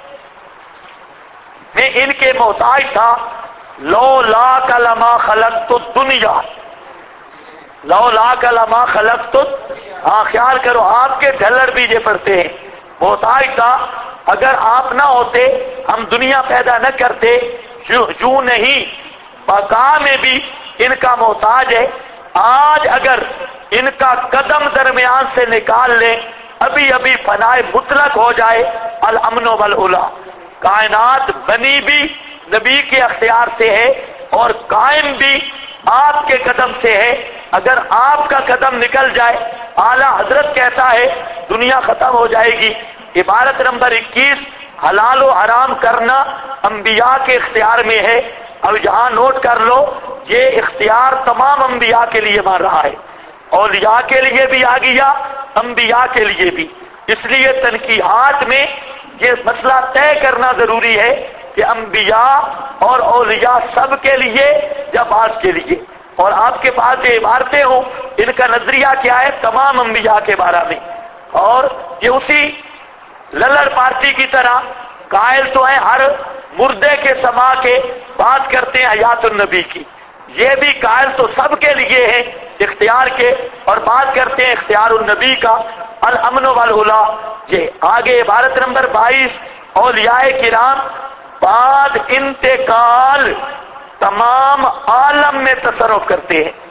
میں ان کے محتاج تھا، لولا لما خلقت الدنیا، لولا لما خلقت. ہاں خیال کرو، آپ کے جھلڑ بیجے پڑتے ہیں. محتاج تھا، اگر آپ نہ ہوتے ہم دنیا پیدا نہ کرتے. یوں نہیں، بقا میں بھی ان کا محتاج ہے. آج اگر ان کا قدم درمیان سے نکال لیں، ابھی ابھی فنائے مطلق ہو جائے. الامن والعلا، کائنات بنی بھی نبی کے اختیار سے ہے اور قائم بھی آپ کے قدم سے ہے. اگر آپ کا قدم نکل جائے، اعلی حضرت کہتا ہے دنیا ختم ہو جائے گی. عبارت نمبر 21، حلال و حرام کرنا انبیاء کے اختیار میں ہے. اب یہاں نوٹ کر لو، یہ اختیار تمام انبیاء کے لیے مان رہا ہے. اولیاء کے لیے بھی آ گیا، انبیاء کے لیے بھی. اس لیے تنقیحات میں یہ مسئلہ طے کرنا ضروری ہے کہ انبیاء اور اولیاء سب کے لیے یا بعض کے لیے. اور آپ کے پاس یہ عبارتیں ہوں، ان کا نظریہ کیا ہے تمام انبیاء کے بارے میں. اور یہ اسی للڑ پارٹی کی طرح قائل تو ہیں ہر مردے کے سما کے، بات کرتے ہیں حیات النبی کی. یہ بھی قائل تو سب کے لیے ہیں اختیار کے، اور بات کرتے ہیں اختیار النبی کا. الامن والعلا. یہ آگے عبارت نمبر 22، اولیاء کرام بعد انتقال تمام عالم میں تصرف کرتے ہیں.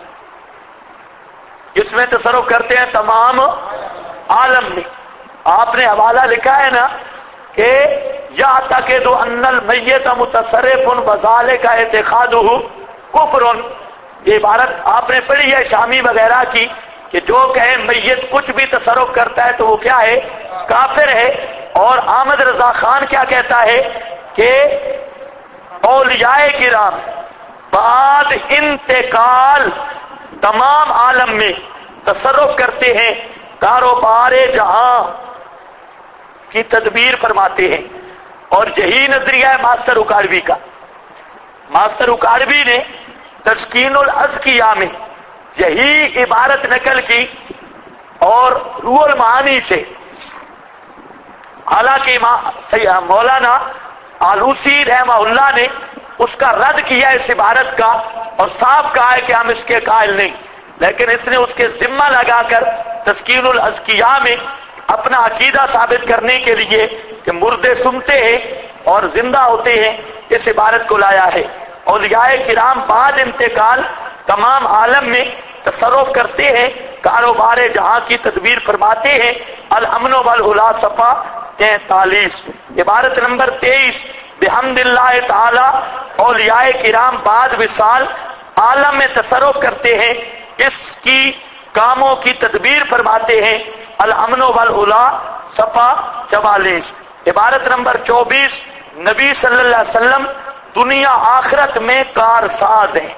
اس میں تصرف کرتے ہیں تمام عالم میں. آپ نے حوالہ لکھا ہے نا کہ یا تقید ان المیت متصرف بذالک اعتقادہ کفر. یہ عبارت آپ نے پڑھی ہے شامی وغیرہ کی کہ جو کہیں میت کچھ بھی تصرف کرتا ہے تو وہ کیا ہے؟ کافر ہے. اور احمد رضا خان کیا کہتا ہے کہ اولیاء کرام بعد انتقال تمام عالم میں تصرف کرتے ہیں، کاروبار جہاں کی تدبیر فرماتے ہیں. اور یہی نظریہ ہے ماسٹر اکاڑوی کا. ماسٹر اکاڑوی نے تسکین الاذکیاء میں یہی عبارت نقل کی اور روح المعانی سے. حالانکہ مولانا آلوسی رحمہ اللہ نے اس کا رد کیا اس عبارت کا اور صاف کہا ہے کہ ہم اس کے قائل نہیں، لیکن اس نے اس کے ذمہ لگا کر تسکین الاذکیاء میں اپنا عقیدہ ثابت کرنے کے لیے کہ مردے سنتے ہیں اور زندہ ہوتے ہیں اس عبارت کو لایا ہے. اولیاء کرام بعد انتقال تمام عالم میں تصرف کرتے ہیں، کاروبار جہاں کی تدبیر فرماتے ہیں. الامن والعلا صفحہ 43. عبارت نمبر 23، بحمد اللہ تعالی اولیاء کرام بعد وصال عالم میں تصرف کرتے ہیں، اس کی کاموں کی تدبیر فرماتے ہیں. الامن والعلا صفحہ 44. عبارت نمبر 24، نبی صلی اللہ علیہ وسلم دنیا آخرت میں کارساز ہیں.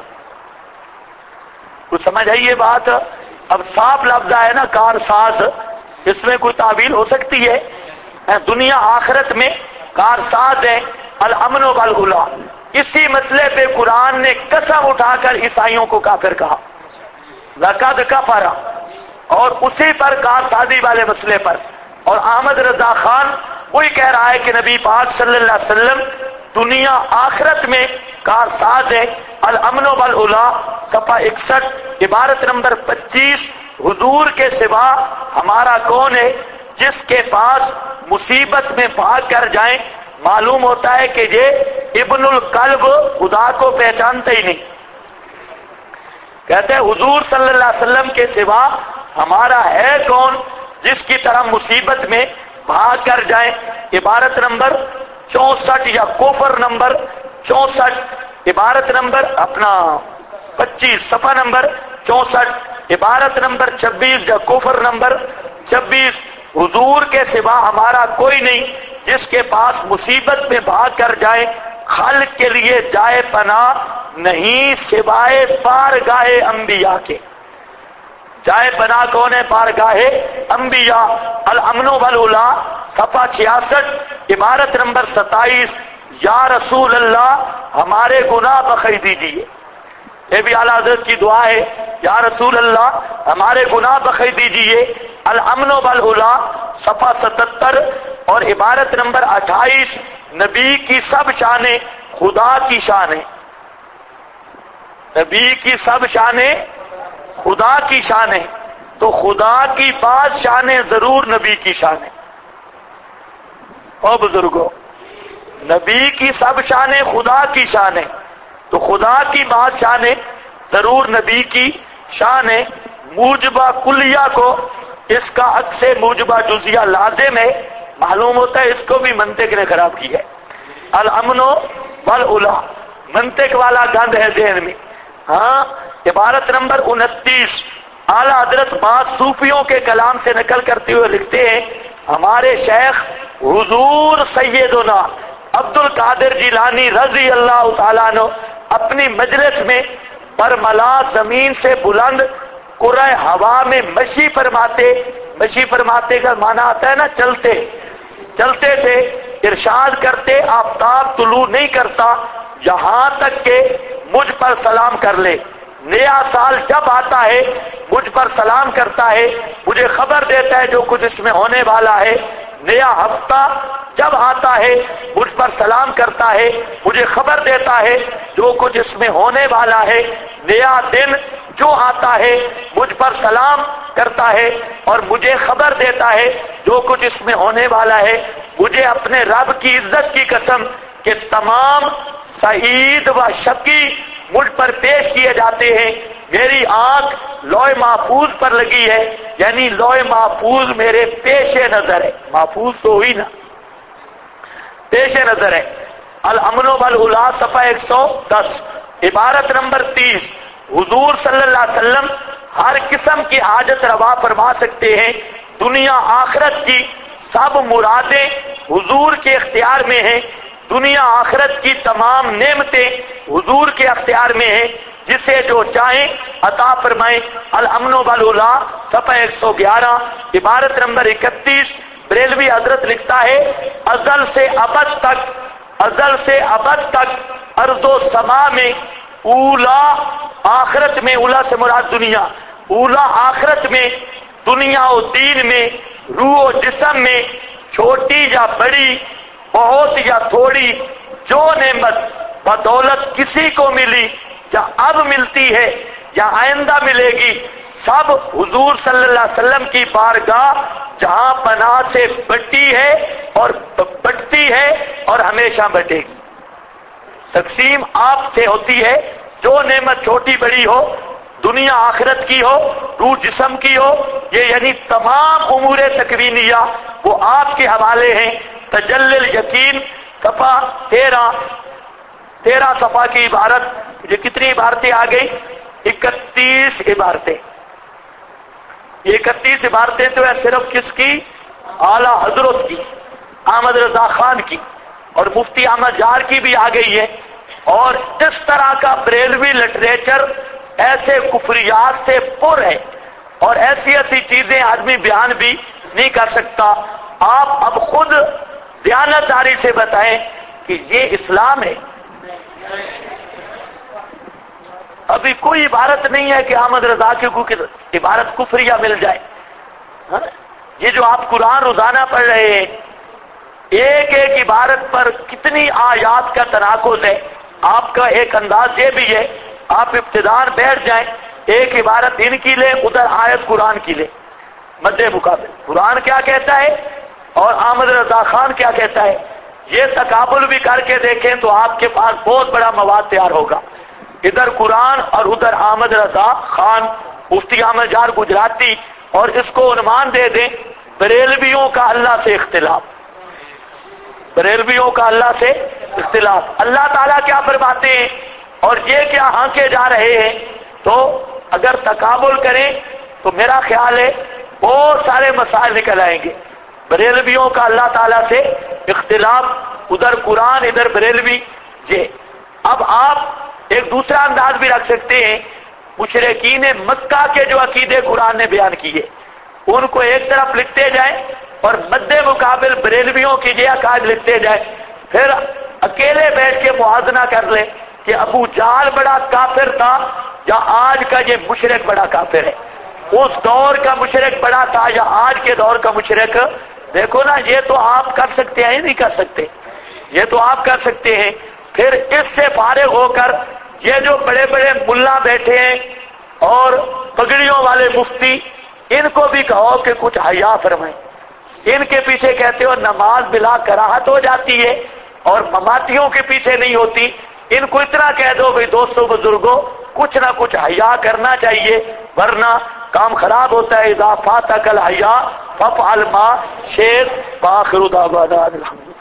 کچھ سمجھ آئی یہ بات؟ اب صاف لفظ ہے نا کارساز، اس میں کوئی تعویل ہو سکتی ہے؟ دنیا آخرت میں کارساز ہیں. الامن والعلا. اسی مسئلے پہ قرآن نے قسم اٹھا کر عیسائیوں کو کافر کہا، لقد کفر، اور اسی پر کارسازی والے مسئلے پر. اور احمد رضا خان وہی کہہ رہا ہے کہ نبی پاک صلی اللہ علیہ وسلم دنیا آخرت میں کارساز ہے. الامن والعلا صفحہ 61. عبارت نمبر 25، حضور کے سوا ہمارا کون ہے جس کے پاس مصیبت میں بھاگ کر جائیں؟ معلوم ہوتا ہے کہ یہ ابن القلب خدا کو پہچانتے ہی نہیں. کہتے ہیں حضور صلی اللہ علیہ وسلم کے سوا ہمارا ہے کون جس کی طرح مصیبت میں بھاگ کر جائیں. عبارت نمبر 64 یا کوفر نمبر 64. عبارت نمبر 25 صفحہ نمبر 64. عبارت نمبر 26 یا کوفر نمبر 26. حضور کے سوا ہمارا کوئی نہیں جس کے پاس مصیبت میں بھاگ کر جائے، خلق کے لیے جائے پناہ نہیں سوائے بارگاہ انبیاء کے. جائے پناہ کون ہے؟ بارگاہ انبیاء. الامن والعلا صفحہ 66 عبارت نمبر 27. یا رسول اللہ ہمارے گناہ بخش دیجیے. یہ بھی اعلیٰ حضرت کی دعا ہے، یا رسول اللہ ہمارے گناہ بخش دیجیے. الامن والعلا صفحہ 77 اور عبارت نمبر 28. نبی کی سب شانیں خدا کی شان ہے. نبی کی سب شانیں خدا کی شان ہے، تو خدا کی بعض شانیں ضرور نبی کی شان ہے. او بزرگوں، نبی کی سب شانیں خدا کی شان ہے، تو خدا کی بعض شانیں ضرور نبی کی شان ہے. موجبہ کلیہ کو اس کا عکس موجبہ جزیہ لازم ہے. معلوم ہوتا ہے اس کو بھی منطق نے خراب کیا ہے. الامن والعلا منطق والا گند ہے ذہن میں. ہاں، عبارت نمبر 29 اعلیٰ حضرت بعض صوفیوں کے کلام سے نقل کرتے ہوئے لکھتے ہیں، ہمارے شیخ حضور سیدنا عبد القادر جیلانی رضی اللہ تعالیٰ عنہ اپنی مجلس میں برملا زمین سے بلند کرۂ ہوا میں مشی فرماتے کا معنی آتا ہے نا چلتے تھے. ارشاد کرتے آفتاب طلوع نہیں کرتا یہاں تک کہ مجھ پر سلام کر لے. نیا سال جب آتا ہے مجھ پر سلام کرتا ہے، مجھے خبر دیتا ہے جو کچھ اس میں ہونے والا ہے. نیا ہفتہ جب آتا ہے مجھ پر سلام کرتا ہے، مجھے خبر دیتا ہے جو کچھ اس میں ہونے والا ہے. نیا دن جو آتا ہے مجھ پر سلام کرتا ہے اور مجھے خبر دیتا ہے جو کچھ اس میں ہونے والا ہے. مجھے اپنے رب کی عزت کی قسم کہ تمام سعید و شقی مجھ پر پیش کیے جاتے ہیں. میری آنکھ لوح محفوظ پر لگی ہے، یعنی لوح محفوظ میرے پیش نظر ہے. محفوظ تو ہوئی نا، پیش نظر ہے. الامن والعلا صفحہ 110 عبارت نمبر 30. حضور صلی اللہ علیہ وسلم ہر قسم کی حاجت روا فرما سکتے ہیں. دنیا آخرت کی سب مرادیں حضور کے اختیار میں ہیں. دنیا آخرت کی تمام نعمتیں حضور کے اختیار میں ہیں، جسے جو چاہیں عطا فرمائیں. الامن والعلا صفحہ 111 عبارت نمبر 31. بریلوی حضرت لکھتا ہے، ازل سے ابد تک ارض و سما میں اولا آخرت میں، اولا سے مراد دنیا، اولا آخرت میں دنیا و دین میں روح و جسم میں چھوٹی یا بڑی، بہت یا تھوڑی، جو نعمت بدولت کسی کو ملی یا اب ملتی ہے یا آئندہ ملے گی، سب حضور صلی اللہ علیہ وسلم کی بارگاہ جہاں پناہ سے بٹی ہے اور بٹتی ہے اور ہمیشہ بٹے گی. تقسیم آپ سے ہوتی ہے. جو نعمت چھوٹی بڑی ہو، دنیا آخرت کی ہو، روح جسم کی ہو، یہ یعنی تمام امور تکوینیہ وہ آپ کے حوالے ہیں. تجلی الیقین صفحہ 13 صفحہ کی عبارت. یہ کتنی عبارتیں آ گئی؟ 31 عبارتیں. یہ 31 عبارتیں تو ہے صرف کس کی؟ اعلیٰ حضرت کی، احمد رضا خان کی، اور مفتی احمد جار کی بھی آ گئی ہے. اور اس طرح کا بریلوی لٹریچر ایسے کفریات سے پر ہے، اور ایسی چیزیں آدمی بیان بھی نہیں کر سکتا. آپ اب خود دیانتداری سے بتائیں کہ یہ اسلام ہے. ابھی کوئی عبارت نہیں ہے کہ احمد رضا کی عبارت کفریہ مل جائے. یہ جو آپ قرآن روزانہ پڑھ رہے ہیں، ایک ایک عبارت پر کتنی آیات کا تناقض ہے. آپ کا ایک انداز یہ بھی ہے، آپ ابتدان بیٹھ جائیں، ایک عبارت ان کی لیں، ادھر آیت قرآن کی لیں، مد مقابل قرآن کیا کہتا ہے اور احمد رضا خان کیا کہتا ہے. یہ تقابل بھی کر کے دیکھیں تو آپ کے پاس بہت بڑا مواد تیار ہوگا. ادھر قرآن اور ادھر احمد رضا خان، مفتی احمد جار گجراتی، اور اس کو عنوان دے دیں بریلویوں کا اللہ سے اختلاف. بریلویوں کا اللہ سے اختلاف. اللہ تعالیٰ کیا فرماتے ہیں اور یہ کیا ہانکے جا رہے ہیں. تو اگر تقابل کریں تو میرا خیال ہے بہت سارے مسائل نکل آئیں گے. بریلویوں کا اللہ تعالیٰ سے اختلاف، ادھر قرآن ادھر بریلوی، یہ اب آپ ایک دوسرا انداز بھی رکھ سکتے ہیں، مشرکین مکہ کے جو عقیدے قرآن نے بیان کیے ان کو ایک طرف لکھتے جائیں اور مد مقابل بریلویوں کی یہ عقائد لکھتے جائیں، پھر اکیلے بیٹھ کے موازنہ کر لیں کہ ابو جہل بڑا کافر تھا یا آج کا یہ مشرک بڑا کافر ہے، اس دور کا مشرک بڑا تھا یا آج کے دور کا مشرک۔ دیکھو نا، یہ تو آپ کر سکتے ہیں، نہیں کر سکتے، یہ تو آپ کر سکتے ہیں۔ پھر اس سے فارغ ہو کر یہ جو بڑے بڑے ملا بیٹھے ہیں اور پگڑیوں والے مفتی، ان کو بھی کہو کہ کچھ حیا فرمائیں۔ ان کے پیچھے کہتے ہو نماز بلا کراہت ہو جاتی ہے اور مماتیوں کے پیچھے نہیں ہوتی، ان کو اتنا کہہ دو بھئی دوستو بزرگوں کچھ نہ کچھ حیا کرنا چاہیے، ورنہ کام خراب ہوتا ہے۔ اذا فاتک الحیا فافعل ما شئت، وآخر دعوانا الحمد